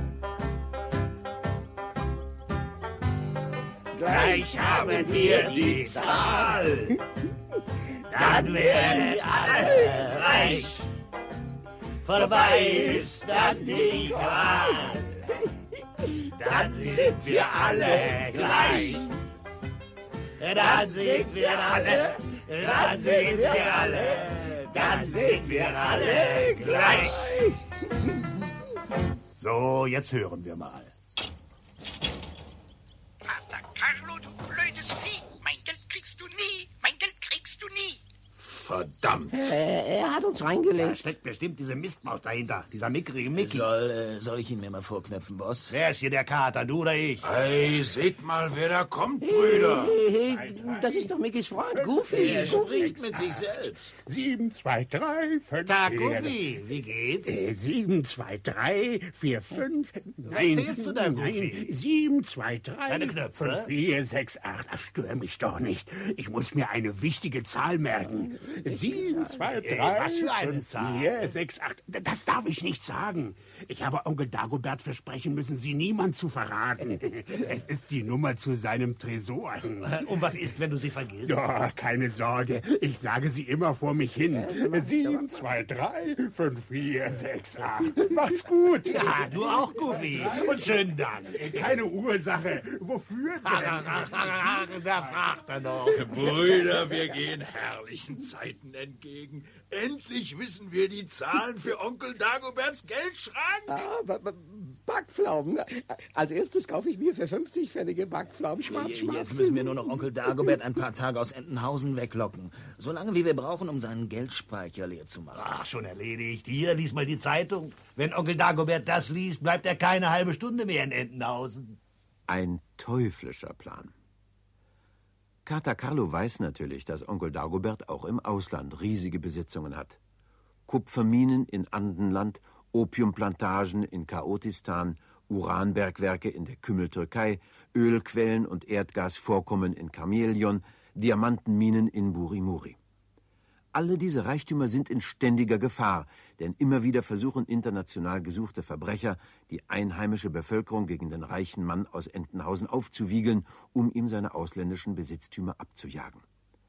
Gleich haben wir die Zahl. Dann werden wir alle reich. Vorbei ist dann die Qual. Dann sind wir alle gleich. Dann sind wir alle, dann sind wir alle, dann sind wir alle gleich. So, jetzt hören wir mal. Kater Carlo, du blödes Vieh, mein Geld kriegst du nie, mein Geld kriegst du nie. verdammt. Äh, er hat uns reingelegt. Da steckt bestimmt diese Mistmaus dahinter, dieser mickrige Mickey. Soll, äh, soll ich ihn mir mal vorknöpfen, Boss? Wer ist hier der Kater, du oder ich? Hey, seht mal, wer da kommt, Brüder. Hey, hey, das ist doch Mickys Freund, Goofy. Er Goofy. spricht mit sich selbst. Sieben, zwei, drei, fünf, Tag, vier. Goofy, wie geht's? Äh, sieben, zwei, drei, vier, fünf. Nein, zählst du da, nein, Goofy? sieben, zwei, drei, Deine Knöpfe? fünf, vier, sechs, acht. Ach, stör mich doch nicht. Ich muss mir eine wichtige Zahl merken. Sieben, zwei, drei, was für eine fünf, Zahl? vier, sechs, acht. Das darf ich nicht sagen. Ich habe Onkel Dagobert versprechen müssen, sie niemand zu verraten. Es ist die Nummer zu seinem Tresor. Und was ist, wenn du sie vergisst? Ja, keine Sorge. Ich sage sie immer vor mich hin. Sieben, zwei, drei, fünf, vier, sechs, acht. Macht's gut. Ja, du auch, Goofy. Und schönen Dank. Keine Ursache. Wofür denn? Da fragt er doch. Brüder, wir gehen herrlichen Zeiten entgegen. Endlich wissen wir die Zahlen für Onkel Dagoberts Geldschrank. Ah, ba- ba- Backpflaumen. Als erstes kaufe ich mir für fünfzig Pfennige Backpflaumen. Schmatz, schmatz. Jetzt müssen wir nur noch Onkel Dagobert ein paar Tage aus Entenhausen weglocken. So lange, wie wir brauchen, um seinen Geldspeicher leer zu machen. Ach, schon erledigt. Hier, lies mal die Zeitung. Wenn Onkel Dagobert das liest, bleibt er keine halbe Stunde mehr in Entenhausen. Ein teuflischer Plan. Kater Carlo weiß natürlich, dass Onkel Dagobert auch im Ausland riesige Besitzungen hat. Kupferminen in Andenland, Opiumplantagen in Chaotistan, Uranbergwerke in der Kümmeltürkei, Ölquellen und Erdgasvorkommen in Kamelion, Diamantenminen in Burimuri. Alle diese Reichtümer sind in ständiger Gefahr, denn immer wieder versuchen international gesuchte Verbrecher, die einheimische Bevölkerung gegen den reichen Mann aus Entenhausen aufzuwiegeln, um ihm seine ausländischen Besitztümer abzujagen.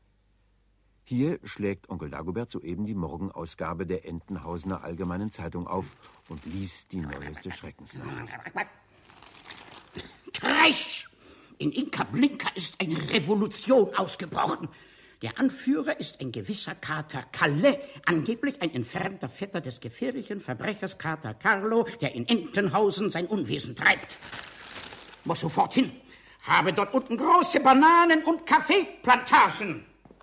Hier schlägt Onkel Dagobert soeben die Morgenausgabe der Entenhausener Allgemeinen Zeitung auf und liest die neueste Schreckensnachricht. Kresch! In Inka Blinka ist eine Revolution ausgebrochen. Der Anführer ist ein gewisser Kater Kalle, angeblich ein entfernter Vetter des gefährlichen Verbrechers Kater Carlo, der in Entenhausen sein Unwesen treibt. Muss sofort hin. Habe dort unten große Bananen- und Kaffeeplantagen.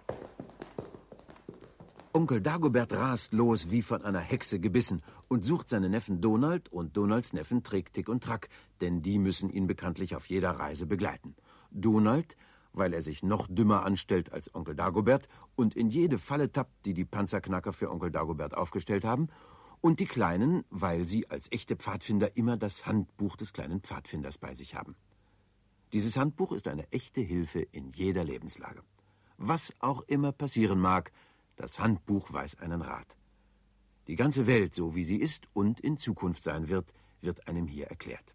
Onkel Dagobert rast los wie von einer Hexe gebissen und sucht seinen Neffen Donald und Donalds Neffen Trick, Tick und Track, denn die müssen ihn bekanntlich auf jeder Reise begleiten. Donald, weil er sich noch dümmer anstellt als Onkel Dagobert und in jede Falle tappt, die die Panzerknacker für Onkel Dagobert aufgestellt haben, und die Kleinen, weil sie als echte Pfadfinder immer das Handbuch des kleinen Pfadfinders bei sich haben. Dieses Handbuch ist eine echte Hilfe in jeder Lebenslage. Was auch immer passieren mag, das Handbuch weiß einen Rat. Die ganze Welt, so wie sie ist und in Zukunft sein wird, wird einem hier erklärt.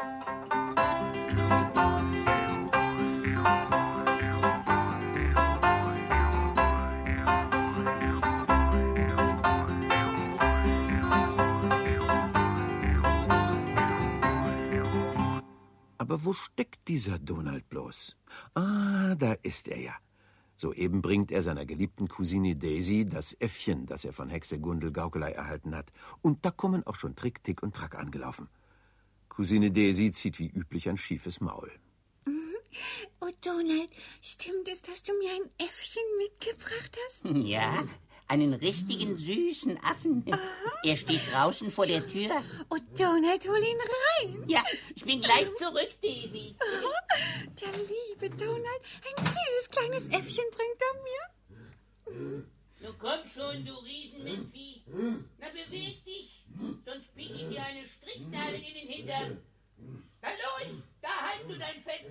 Aber wo steckt dieser Donald bloß? Ah, da ist er ja. Soeben bringt er seiner geliebten Cousine Daisy das Äffchen, das er von Hexe Gundel Gaukelei erhalten hat. Und da kommen auch schon Trick, Tick und Track angelaufen. Cousine Daisy zieht wie üblich ein schiefes Maul. Oh, Donald, stimmt es, dass du mir ein Äffchen mitgebracht hast? Ja, einen richtigen süßen Affen. Aha. Er steht draußen vor der Tür. Oh, Donald, hol ihn rein. Ja, ich bin gleich zurück, Daisy. Aha. Der liebe Donald, ein süßes kleines Äffchen bringt er mir. Du komm schon, du Riesenmistvieh. Na, beweg dich, sonst bieg ich dir eine Stricknadel in den Hintern. Na los, da halt du dein Fett.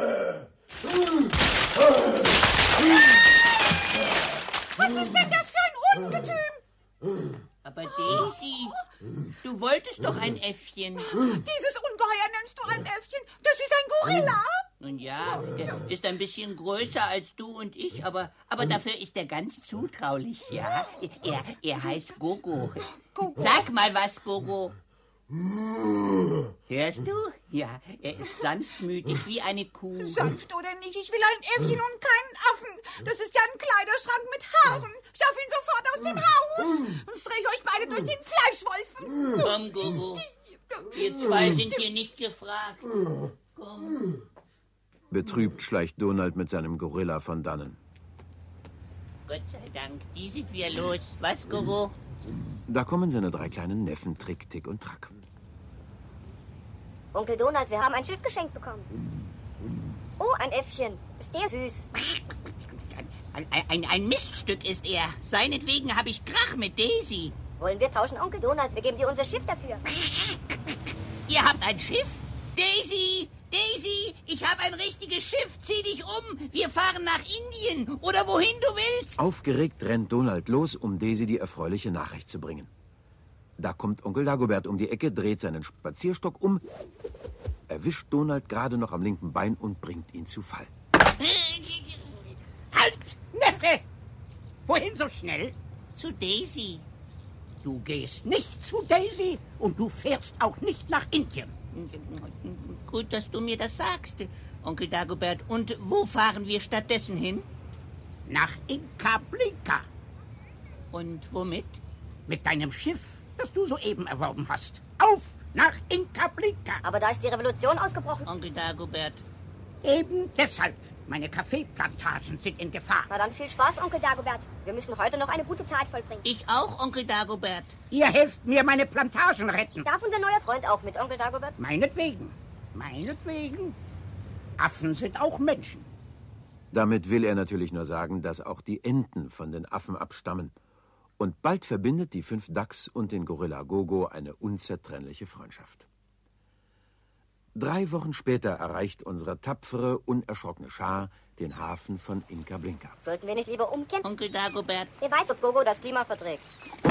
Was ist denn das für ein Ungetüm? Aber Daisy, du wolltest doch ein Äffchen. Dieses Ungeheuer nennst du ein Äffchen? Das ist ein Gorilla. Nun ja, er ist ein bisschen größer als du und ich, aber, aber dafür ist er ganz zutraulich, ja. Er, er heißt Gogo. Gogo. Sag mal was, Gogo. Hörst du? Ja, er ist sanftmütig wie eine Kuh. Sanft oder nicht, ich will ein Äffchen und keinen Affen. Das ist ja ein Kleiderschrank mit Haaren. Schaff ihn sofort aus dem Haus. Sonst drehe ich euch beide durch den Fleischwolfen. Komm, Gogo. Wir zwei sind hier nicht gefragt. Komm. Betrübt schleicht Donald mit seinem Gorilla von dannen. Gott sei Dank, die sind wir los. Was, Gogo? Da kommen seine drei kleinen Neffen, Trick, Tick und Track. Onkel Donald, wir haben ein Schiff geschenkt bekommen. Oh, ein Äffchen. Ist der süß. Ein, ein, ein Miststück ist er. Seinetwegen habe ich Krach mit Daisy. Wollen wir tauschen, Onkel Donald? Wir geben dir unser Schiff dafür. Ihr habt ein Schiff? Daisy! Daisy! Ich habe ein richtiges Schiff. Zieh dich um. Wir fahren nach Indien oder wohin du willst. Aufgeregt rennt Donald los, um Daisy die erfreuliche Nachricht zu bringen. Da kommt Onkel Dagobert um die Ecke, dreht seinen Spazierstock um, erwischt Donald gerade noch am linken Bein und bringt ihn zu Fall. Halt, Neffe! Wohin so schnell? Zu Daisy. Du gehst nicht zu Daisy und du fährst auch nicht nach Indien. Gut, dass du mir das sagst, Onkel Dagobert. Und wo fahren wir stattdessen hin? Nach Inka Blinka. Und womit? Mit deinem Schiff, das du soeben erworben hast. Auf nach Inka Blinka. Aber da ist die Revolution ausgebrochen. Onkel Dagobert. Eben deshalb. Meine Kaffeeplantagen sind in Gefahr. Na dann viel Spaß, Onkel Dagobert. Wir müssen heute noch eine gute Tat vollbringen. Ich auch, Onkel Dagobert. Ihr helft mir meine Plantagen retten. Darf unser neuer Freund auch mit, Onkel Dagobert? Meinetwegen. Meinetwegen. Affen sind auch Menschen. Damit will er natürlich nur sagen, dass auch die Enten von den Affen abstammen. Und bald verbindet die fünf Dachs und den Gorilla Gogo eine unzertrennliche Freundschaft. Drei Wochen später erreicht unsere tapfere, unerschrockene Schar den Hafen von Inka Blinka. Sollten wir nicht lieber umkehren? Onkel Dagobert. Wer weiß, ob Gogo das Klima verträgt.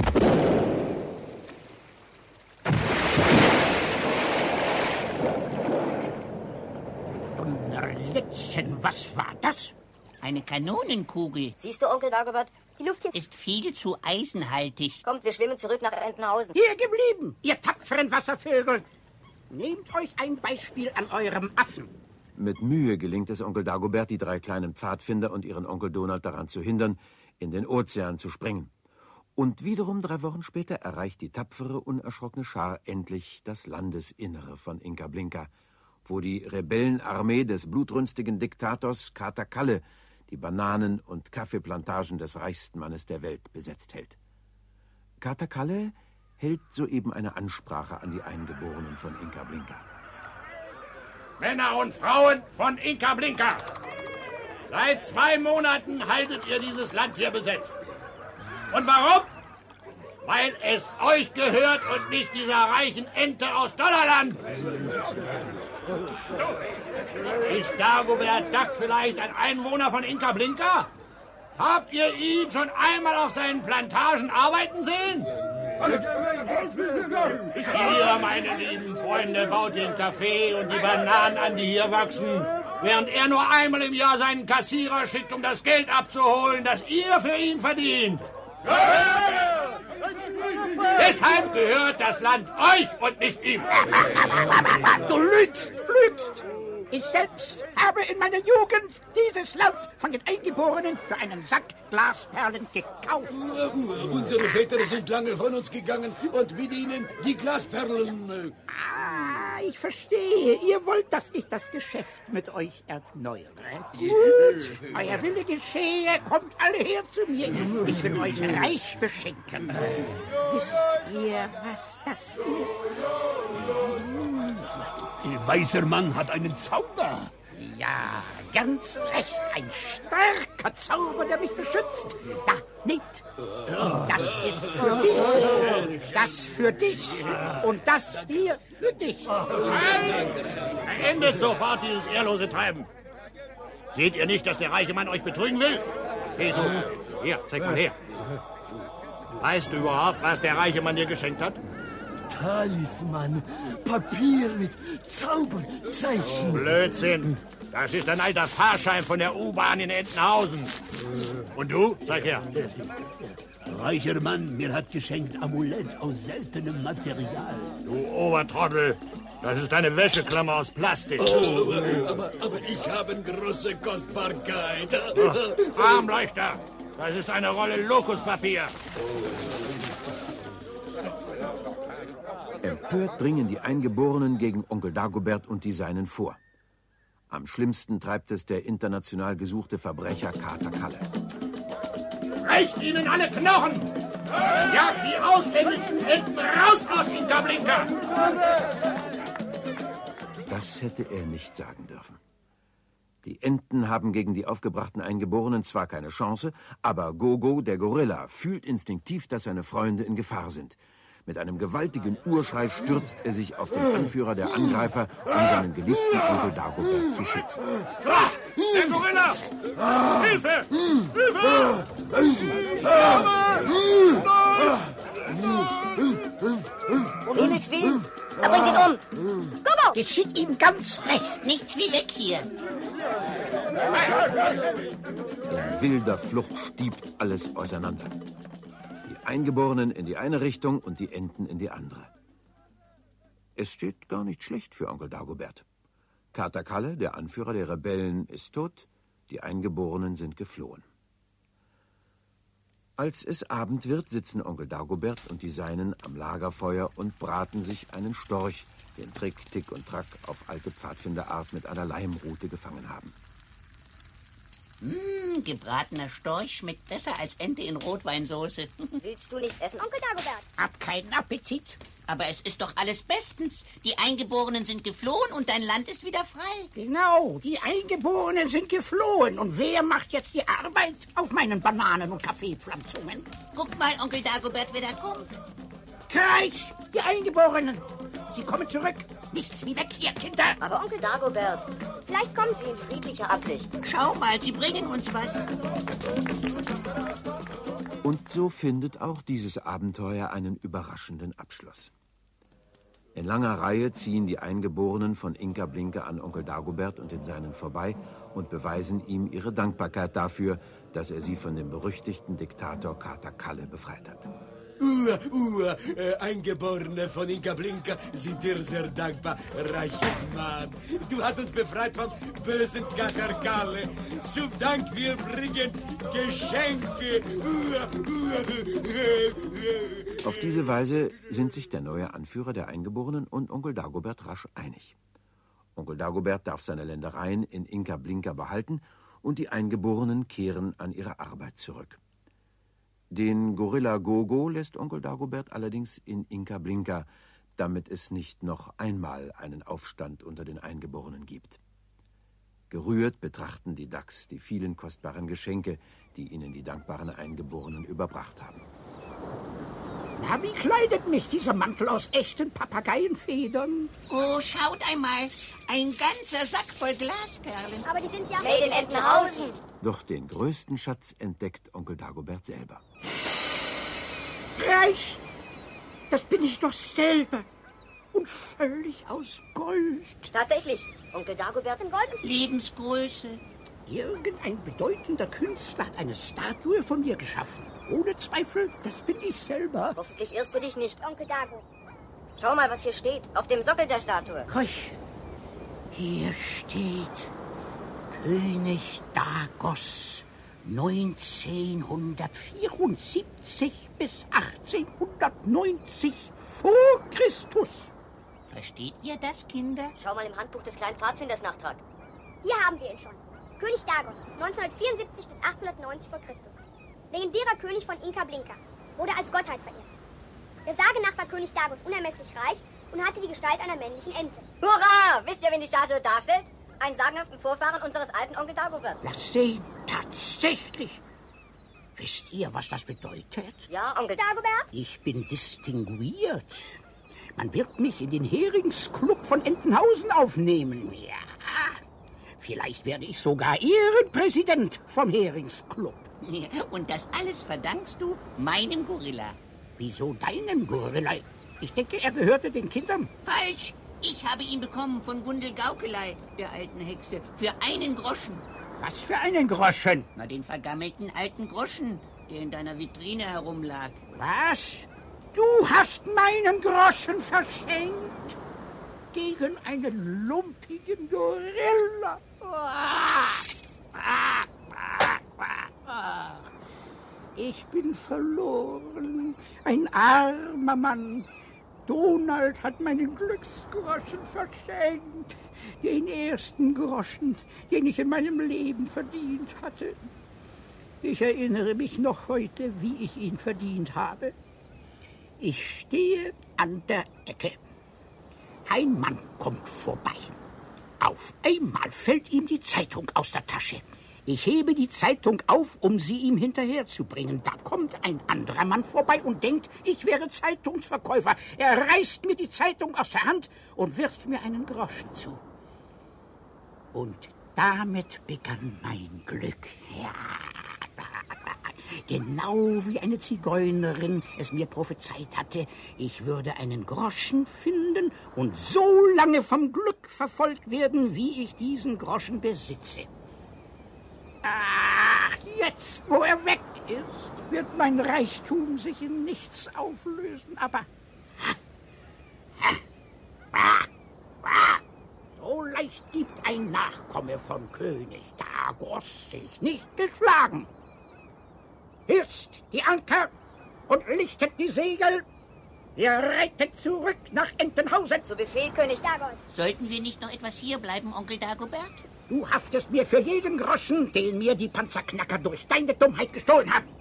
Donnerlitzchen, was war das? Eine Kanonenkugel. Siehst du, Onkel Dagobert? Die Luft hier ist viel zu eisenhaltig. Kommt, wir schwimmen zurück nach Entenhausen. Hier geblieben, ihr tapferen Wasservögel. Nehmt euch ein Beispiel an eurem Affen. Mit Mühe gelingt es Onkel Dagobert, die drei kleinen Pfadfinder und ihren Onkel Donald daran zu hindern, in den Ozean zu springen. Und wiederum drei Wochen später erreicht die tapfere, unerschrockene Schar endlich das Landesinnere von Inka Blinka, wo die Rebellenarmee des blutrünstigen Diktators Kata Kalle die Bananen- und Kaffeeplantagen des reichsten Mannes der Welt besetzt hält. Kata Kalle hält soeben eine Ansprache an die Eingeborenen von Inka Blinka. Männer und Frauen von Inka Blinka! Seit zwei Monaten haltet ihr dieses Land hier besetzt. Und warum? Weil es euch gehört und nicht dieser reichen Ente aus Dollarland. Ist Dagobert Duck vielleicht ein Einwohner von Inka Blinka? Habt ihr ihn schon einmal auf seinen Plantagen arbeiten sehen? Ihr, meine lieben Freunde, baut den Kaffee und die Bananen an, die hier wachsen, während er nur einmal im Jahr seinen Kassierer schickt, um das Geld abzuholen, das ihr für ihn verdient. Deshalb gehört das Land euch und nicht ihm. Du lügst, lügst! Ich selbst habe in meiner Jugend dieses Land von den Eingeborenen für einen Sack Glasperlen gekauft. Unsere Väter sind lange von uns gegangen und mit ihnen die Glasperlen. Ah, ich verstehe. Ihr wollt, dass ich das Geschäft mit euch erneuere. Gut, euer Wille geschehe. Kommt alle her zu mir. Ich will euch reich beschenken. Wisst ihr, was das ist? Der weiße Mann hat einen Zauber. Ja, ganz recht. Ein starker Zauber, der mich beschützt. Da, nehmt. Das ist für dich. Das für dich. Und das hier für dich. Beendet sofort dieses ehrlose Treiben. Seht ihr nicht, dass der reiche Mann euch betrügen will? Hey, du. Hier, zeig mal her. Weißt du überhaupt, was der reiche Mann dir geschenkt hat? Talisman, Papier mit Zauberzeichen. Blödsinn. Das ist ein alter Fahrschein von der U-Bahn in Entenhausen. Und du? Zeig her. Reicher Mann, mir hat geschenkt Amulett aus seltenem Material. Du Obertrottel. Das ist eine Wäscheklammer aus Plastik. Oh, aber, aber ich habe eine große Kostbarkeit. Oh, Armleuchter. Das ist eine Rolle Lokuspapier. Empört dringen die Eingeborenen gegen Onkel Dagobert und die Seinen vor. Am schlimmsten treibt es der international gesuchte Verbrecher Kata Kalle. Brecht ihnen alle Knochen! Jagt die ausländischen Enten raus aus Inka Blinka! Das hätte er nicht sagen dürfen. Die Enten haben gegen die aufgebrachten Eingeborenen zwar keine Chance, aber Gogo, der Gorilla, fühlt instinktiv, dass seine Freunde in Gefahr sind. Mit einem gewaltigen Urschrei stürzt er sich auf den Anführer der Angreifer, um seinen geliebten Onkel Dagobert zu schützen. Der Gorilla! Hilfe! Hilfe! Um Himmels Willen! Er bringt ihn um! Gogo! Geschieht ihm ganz recht. Nichts wie weg hier. In wilder Flucht stiebt alles auseinander. Die Eingeborenen in die eine Richtung und die Enten in die andere. Es steht gar nicht schlecht für Onkel Dagobert. Kater Kalle, der Anführer der Rebellen, ist tot, die Eingeborenen sind geflohen. Als es Abend wird, sitzen Onkel Dagobert und die Seinen am Lagerfeuer und braten sich einen Storch, den Trick, Tick und Track auf alte Pfadfinderart mit einer Leimrute gefangen haben. Mmh, gebratener Storch schmeckt besser als Ente in Rotweinsoße. Willst du nichts essen, Onkel Dagobert? Hab keinen Appetit. Aber es ist doch alles bestens. Die Eingeborenen sind geflohen und dein Land ist wieder frei. Genau, die Eingeborenen sind geflohen. Und wer macht jetzt die Arbeit auf meinen Bananen- und Kaffeepflanzungen? Guck mal, Onkel Dagobert, wer da kommt. Kreis, die Eingeborenen. Sie kommen zurück. Nichts wie weg hier, Kinder. Aber Onkel Dagobert, vielleicht kommen sie in friedlicher Absicht. Schau mal, sie bringen uns was. Und so findet auch dieses Abenteuer einen überraschenden Abschluss. In langer Reihe ziehen die Eingeborenen von Inka Blinka an Onkel Dagobert und den Seinen vorbei und beweisen ihm ihre Dankbarkeit dafür, dass er sie von dem berüchtigten Diktator Kater Kalle befreit hat. Uh, uh, äh, Eingeborene von Inka Blinka sind dir sehr dankbar, reiches Mann. Du hast uns befreit vom bösen Kater Kalle. Zum Dank, wir bringen Geschenke. Uh, uh, uh, uh. Auf diese Weise sind sich der neue Anführer der Eingeborenen und Onkel Dagobert rasch einig. Onkel Dagobert darf seine Ländereien in Inka Blinka behalten und die Eingeborenen kehren an ihre Arbeit zurück. Den Gorilla Gogo lässt Onkel Dagobert allerdings in Inka Blinka, damit es nicht noch einmal einen Aufstand unter den Eingeborenen gibt. Gerührt betrachten die Dachs die vielen kostbaren Geschenke, die ihnen die dankbaren Eingeborenen überbracht haben. Na, wie kleidet mich dieser Mantel aus echten Papageienfedern? Oh, schaut einmal. Ein ganzer Sack voll Glasperlen. Aber die sind ja... Made in Entenhausen. Doch den größten Schatz entdeckt Onkel Dagobert selber. Reich! Das bin ich doch selber. Und völlig aus Gold. Tatsächlich. Onkel Dagobert in Gold. Lebensgröße. Irgendein bedeutender Künstler hat eine Statue von mir geschaffen. Ohne Zweifel, das bin ich selber. Hoffentlich irrst du dich nicht. Onkel Dago. Schau mal, was hier steht. Auf dem Sockel der Statue. Keuch. Hier steht König Dagos neunzehnhundertvierundsiebzig bis achtzehnhundertneunzig vor Christus. Versteht ihr das, Kinder? Schau mal im Handbuch des kleinen Pfadfinders Nachtrag. Hier haben wir ihn schon. König Dagos, neunzehnhundertvierundsiebzig bis achtzehnhundertneunzig vor Christus. Legendärer König von Inka Blinka. Wurde als Gottheit verehrt. Der Sage nach war König Dagos unermesslich reich und hatte die Gestalt einer männlichen Ente. Hurra! Wisst ihr, wen die Statue darstellt? Einen sagenhaften Vorfahren unseres alten Onkel Dagobert. Lass sehen, tatsächlich. Wisst ihr, was das bedeutet? Ja, Onkel Dagobert? Ich bin distinguiert. Man wird mich in den Heringsclub von Entenhausen aufnehmen. Ja. Vielleicht werde ich sogar Ehrenpräsident vom Heringsclub. Und das alles verdankst du meinem Gorilla. Wieso deinem Gorilla? Ich denke, er gehörte den Kindern. Falsch. Ich habe ihn bekommen von Gundel Gaukelei, der alten Hexe, für einen Groschen. Was für einen Groschen? Na, den vergammelten alten Groschen, der in deiner Vitrine herumlag. Was? Du hast meinen Groschen verschenkt? Gegen einen lumpigen Gorilla? Ich bin verloren. Ein armer Mann. Donald hat meinen Glücksgroschen verschenkt. Den ersten Groschen, den ich in meinem Leben verdient hatte. Ich erinnere mich noch heute, wie ich ihn verdient habe. Ich stehe an der Ecke. Ein Mann kommt vorbei. Auf einmal fällt ihm die Zeitung aus der Tasche. Ich hebe die Zeitung auf, um sie ihm hinterherzubringen. Da kommt ein anderer Mann vorbei und denkt, ich wäre Zeitungsverkäufer. Er reißt mir die Zeitung aus der Hand und wirft mir einen Groschen zu. Und damit begann mein Glück. Ja, genau wie eine Zigeunerin es mir prophezeit hatte. Ich würde einen Groschen finden und so lange vom Glück verfolgt werden, wie ich diesen Groschen besitze. Ach, jetzt, wo er weg ist, wird mein Reichtum sich in nichts auflösen. Aber so leicht gibt ein Nachkomme von König Dagos sich nicht geschlagen. Hürst die Anker und lichtet die Segel. Wir reiten zurück nach Entenhausen. Zu Befehl, König Dagos. Sollten wir nicht noch etwas hier bleiben, Onkel Dagobert? Du haftest mir für jeden Groschen, den mir die Panzerknacker durch deine Dummheit gestohlen haben.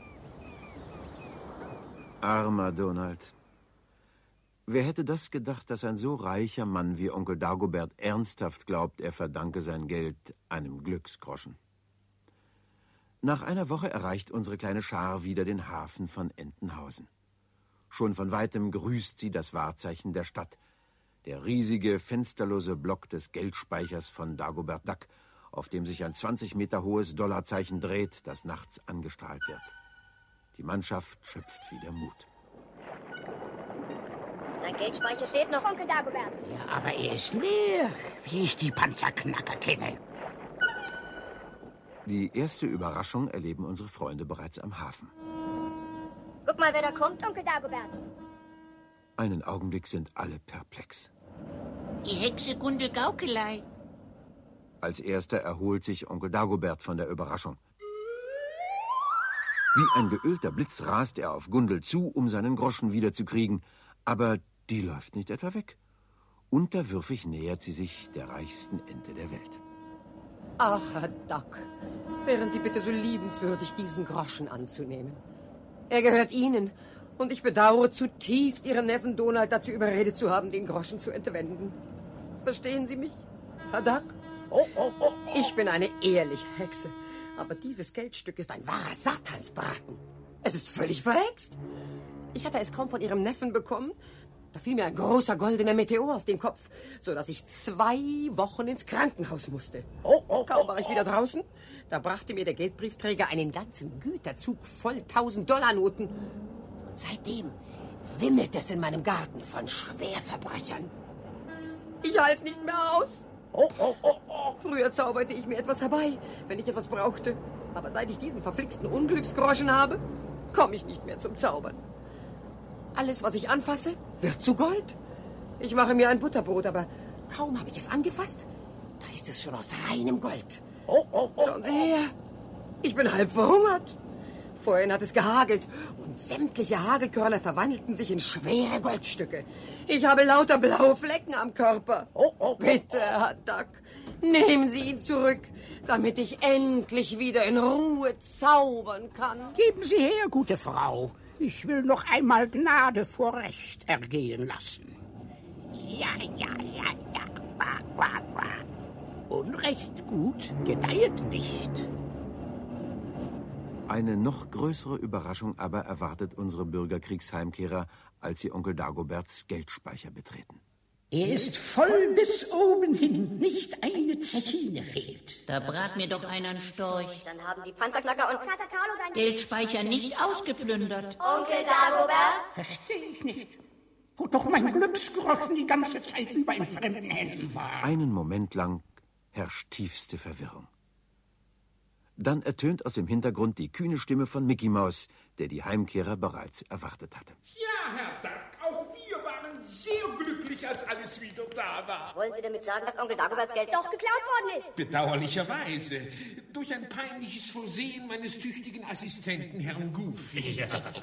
Armer Donald. Wer hätte das gedacht, dass ein so reicher Mann wie Onkel Dagobert ernsthaft glaubt, er verdanke sein Geld einem Glücksgroschen? Nach einer Woche erreicht unsere kleine Schar wieder den Hafen von Entenhausen. Schon von weitem grüßt sie das Wahrzeichen der Stadt, der riesige, fensterlose Block des Geldspeichers von Dagobert Duck, auf dem sich ein zwanzig Meter hohes Dollarzeichen dreht, das nachts angestrahlt wird. Die Mannschaft schöpft wieder Mut. Dein Geldspeicher steht noch, Onkel Dagobert. Ja, aber er ist leer, wie ich die Panzerknacker kenne. Die erste Überraschung erleben unsere Freunde bereits am Hafen. Guck mal, wer da kommt. Onkel Dagobert. Einen Augenblick sind alle perplex. Die Hexe Gundel Gaukelei. Als erster erholt sich Onkel Dagobert von der Überraschung. Wie ein geölter Blitz rast er auf Gundel zu, um seinen Groschen wiederzukriegen. Aber die läuft nicht etwa weg. Unterwürfig nähert sie sich der reichsten Ente der Welt. Ach, Herr Duck, wären Sie bitte so liebenswürdig, diesen Groschen anzunehmen. Er gehört Ihnen, und ich bedauere zutiefst, Ihren Neffen Donald dazu überredet zu haben, den Groschen zu entwenden. Verstehen Sie mich, Herr Duck? Oh, oh, oh, oh. Ich bin eine ehrliche Hexe, aber dieses Geldstück ist ein wahrer Satansbraten. Es ist völlig verhext. Ich hatte es kaum von Ihrem Neffen bekommen. Da fiel mir ein großer goldener Meteor auf den Kopf, sodass ich zwei Wochen ins Krankenhaus musste. Oh, oh, Kaum war ich wieder draußen, da brachte mir der Geldbriefträger einen ganzen Güterzug voll tausend-Dollar-Noten. Und seitdem wimmelt es in meinem Garten von Schwerverbrechern. Ich halte es nicht mehr aus. Oh, oh, oh, oh. Früher zauberte ich mir etwas herbei, wenn ich etwas brauchte. Aber seit ich diesen verflixten Unglücksgroschen habe, komme ich nicht mehr zum Zaubern. Alles, was ich anfasse, wird zu Gold. Ich mache mir ein Butterbrot, aber kaum habe ich es angefasst, da ist es schon aus reinem Gold. Oh, oh, oh, Schauen Sie her, ich bin halb verhungert. Vorhin hat es gehagelt und sämtliche Hagelkörner verwandelten sich in schwere Goldstücke. Ich habe lauter blaue Flecken am Körper. Oh, oh, Bitte, Herr Duck, nehmen Sie ihn zurück, damit ich endlich wieder in Ruhe zaubern kann. Geben Sie her, gute Frau. Ich will noch einmal Gnade vor Recht ergehen lassen. Ja, ja, ja, ja. Quack, quack, quack. Unrecht gut gedeiht nicht. Eine noch größere Überraschung aber erwartet unsere Bürgerkriegsheimkehrer, als sie Onkel Dagoberts Geldspeicher betreten. Er ist voll bis oben hin, nicht eine Zechine fehlt. Da brat mir doch einer einen Storch. Dann haben die Panzerknacker und Kater Carlo dein Geldspeicher nicht ausgeplündert. Onkel Dagobert? Verstehe ich nicht. Wo doch mein Glücksgroschen die ganze Zeit über in fremden Händen war. Einen Moment lang herrscht tiefste Verwirrung. Dann ertönt aus dem Hintergrund die kühne Stimme von Mickey Maus, der die Heimkehrer bereits erwartet hatte. Ja, Herr Duck, auch wir waren sehr sehr glücklich, als alles wieder da war. Wollen Sie damit sagen, dass Onkel Dagoberts Geld doch geklaut worden ist? Bedauerlicherweise. Durch ein peinliches Versehen meines tüchtigen Assistenten, Herrn Goofy.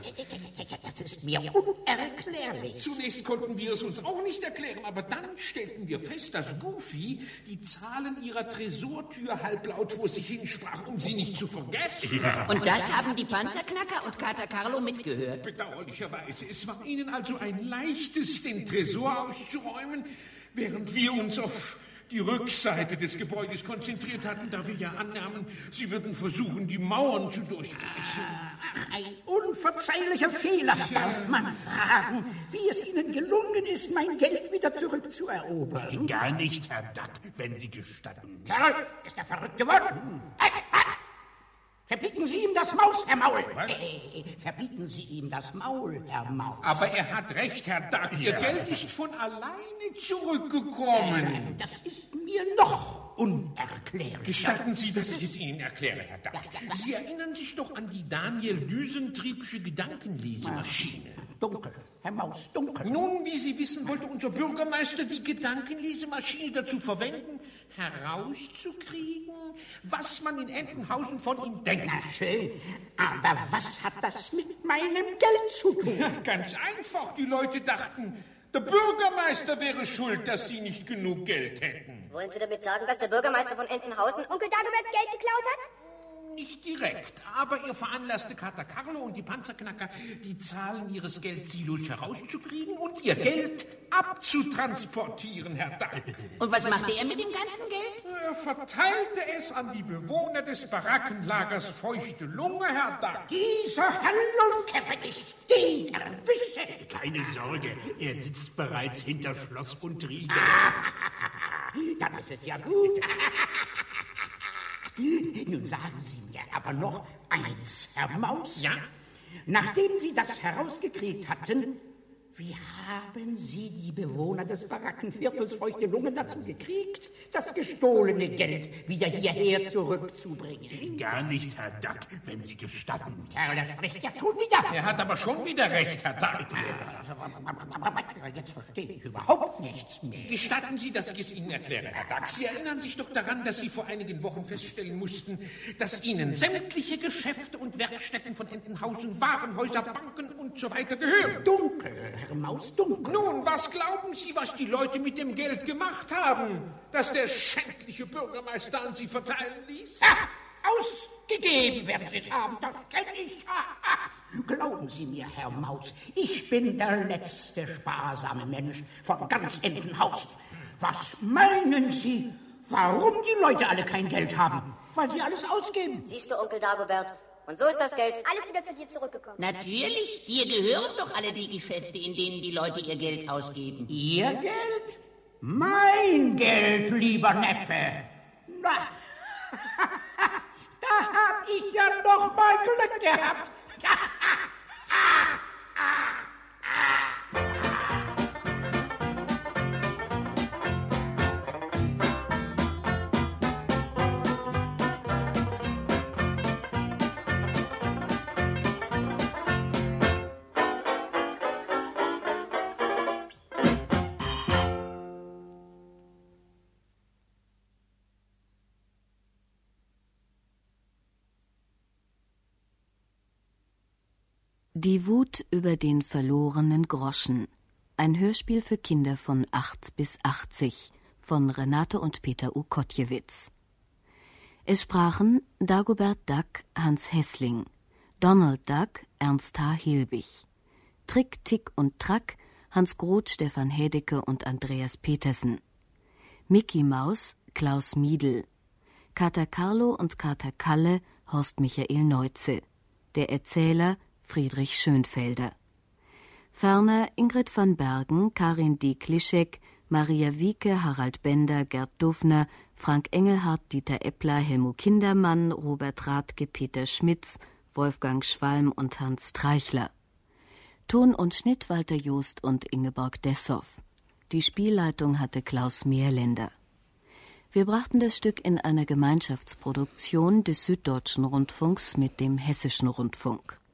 Das ist mir unerklärlich. Zunächst konnten wir es uns auch nicht erklären, aber dann stellten wir fest, dass Goofy die Zahlen ihrer Tresortür halblaut vor sich hinsprach, um sie nicht zu vergessen. Ja. Und das haben die Panzerknacker und Kater Carlo mitgehört. Bedauerlicherweise. Es war ihnen also ein leichtes, den Tresor auszuräumen, während wir uns auf die Rückseite des Gebäudes konzentriert hatten, da wir ja annahmen, sie würden versuchen, die Mauern zu durchbrechen. Ach, ein unverzeihlicher Fehler. Ja. Darf man fragen, wie es Ihnen gelungen ist, mein Geld wieder zurückzuerobern? Gar nicht, Herr Duck, wenn Sie gestatten. Kerl, ist er verrückt geworden? Hey, hey. Verbieten Sie ihm das Maus, Herr Maul. Äh, verbieten Sie ihm das Maul, Herr Maus. Aber er hat recht, Herr Duck. Ihr ja. Geld ist von alleine zurückgekommen. Das ist mir noch unerklärlich. Gestatten Sie, dass ich es Ihnen erkläre, Herr Duck. Sie erinnern sich doch an die Daniel Düsentriebsche Gedankenlesemaschine. Dunkel, Herr Maus, dunkel. Nun, wie Sie wissen, wollte unser Bürgermeister die Gedankenlesemaschine dazu verwenden, herauszukriegen, was man in Entenhausen von ihm denkt. Na schön, aber was hat das mit meinem Geld zu tun? Ja, ganz einfach. Die Leute dachten, der Bürgermeister wäre schuld, dass sie nicht genug Geld hätten. Wollen Sie damit sagen, dass der Bürgermeister von Entenhausen Onkel Dagoberts Geld geklaut hat? Nicht direkt, aber er veranlasste Kater Carlo und die Panzerknacker, die Zahlen ihres Geldsilos herauszukriegen und ihr Geld abzutransportieren, Herr Duck. Und was machte er mit dem ganzen Geld? Er verteilte es an die Bewohner des Barackenlagers Feuchte Lunge, Herr Duck. Dieser Halunke, wenn ich den erwische. Keine Sorge, er sitzt bereits hinter Schloss und Riegel. Dann ist es ja gut. Nun sagen Sie mir aber noch eins, Herr Maus. Ja? Nachdem Sie das herausgekriegt hatten, wie haben Sie die Bewohner des Barackenviertels Feuchte Lunge dazu gekriegt, das gestohlene Geld wieder hierher zurückzubringen? Gar nicht, Herr Duck, wenn Sie gestatten. Kerl, der spricht ja schon wieder. Er hat aber schon wieder recht, Herr Duck. Jetzt verstehe ich überhaupt nichts mehr. Gestatten Sie, dass ich es Ihnen erkläre, Herr Duck. Sie erinnern sich doch daran, dass Sie vor einigen Wochen feststellen mussten, dass Ihnen sämtliche Geschäfte und Werkstätten von Entenhausen, Warenhäuser, Banken und so weiter gehören. Dunkel, Herr Maus, dunkel. Nun, was glauben Sie, was die Leute mit dem Geld gemacht haben, das der schändliche Bürgermeister an Sie verteilen ließ? Ah, ausgegeben werden Sie es haben, das kenne ich. Ah, ah. Glauben Sie mir, Herr Maus, ich bin der letzte sparsame Mensch von ganz Entenhausen. Was meinen Sie, warum die Leute alle kein Geld haben? Weil sie alles ausgeben. Siehst du, Onkel Dagobert? Und so ist das Geld alles wieder zu dir zurückgekommen. Natürlich, dir gehören doch alle die Geschäfte, in denen die Leute ihr Geld ausgeben. Ihr Geld? Mein Geld, lieber Neffe. Na, da hab ich ja noch mal Glück gehabt. Die Wut über den verlorenen Groschen. Ein Hörspiel für Kinder von acht bis achtzig von Renate und Peter U. Kotjewitz. Es sprachen Dagobert Duck, Hans Hessling, Donald Duck, Ernst H. Hilbig, Trick, Tick und Track, Hans Groth, Stefan Hädecke und Andreas Petersen, Mickey Maus, Klaus Miedl, Kater Carlo und Kater Kalle, Horst Michael Neuze, der Erzähler Friedrich Schönfelder. Ferner Ingrid van Bergen, Karin D. Klischek, Maria Wieke, Harald Bender, Gerd Dufner, Frank Engelhardt, Dieter Eppler, Helmut Kindermann, Robert Rathke, Peter Schmitz, Wolfgang Schwalm und Hans Treichler. Ton und Schnitt Walter Joost und Ingeborg Dessow. Die Spielleitung hatte Klaus Meerländer. Wir brachten das Stück in einer Gemeinschaftsproduktion des Süddeutschen Rundfunks mit dem Hessischen Rundfunk.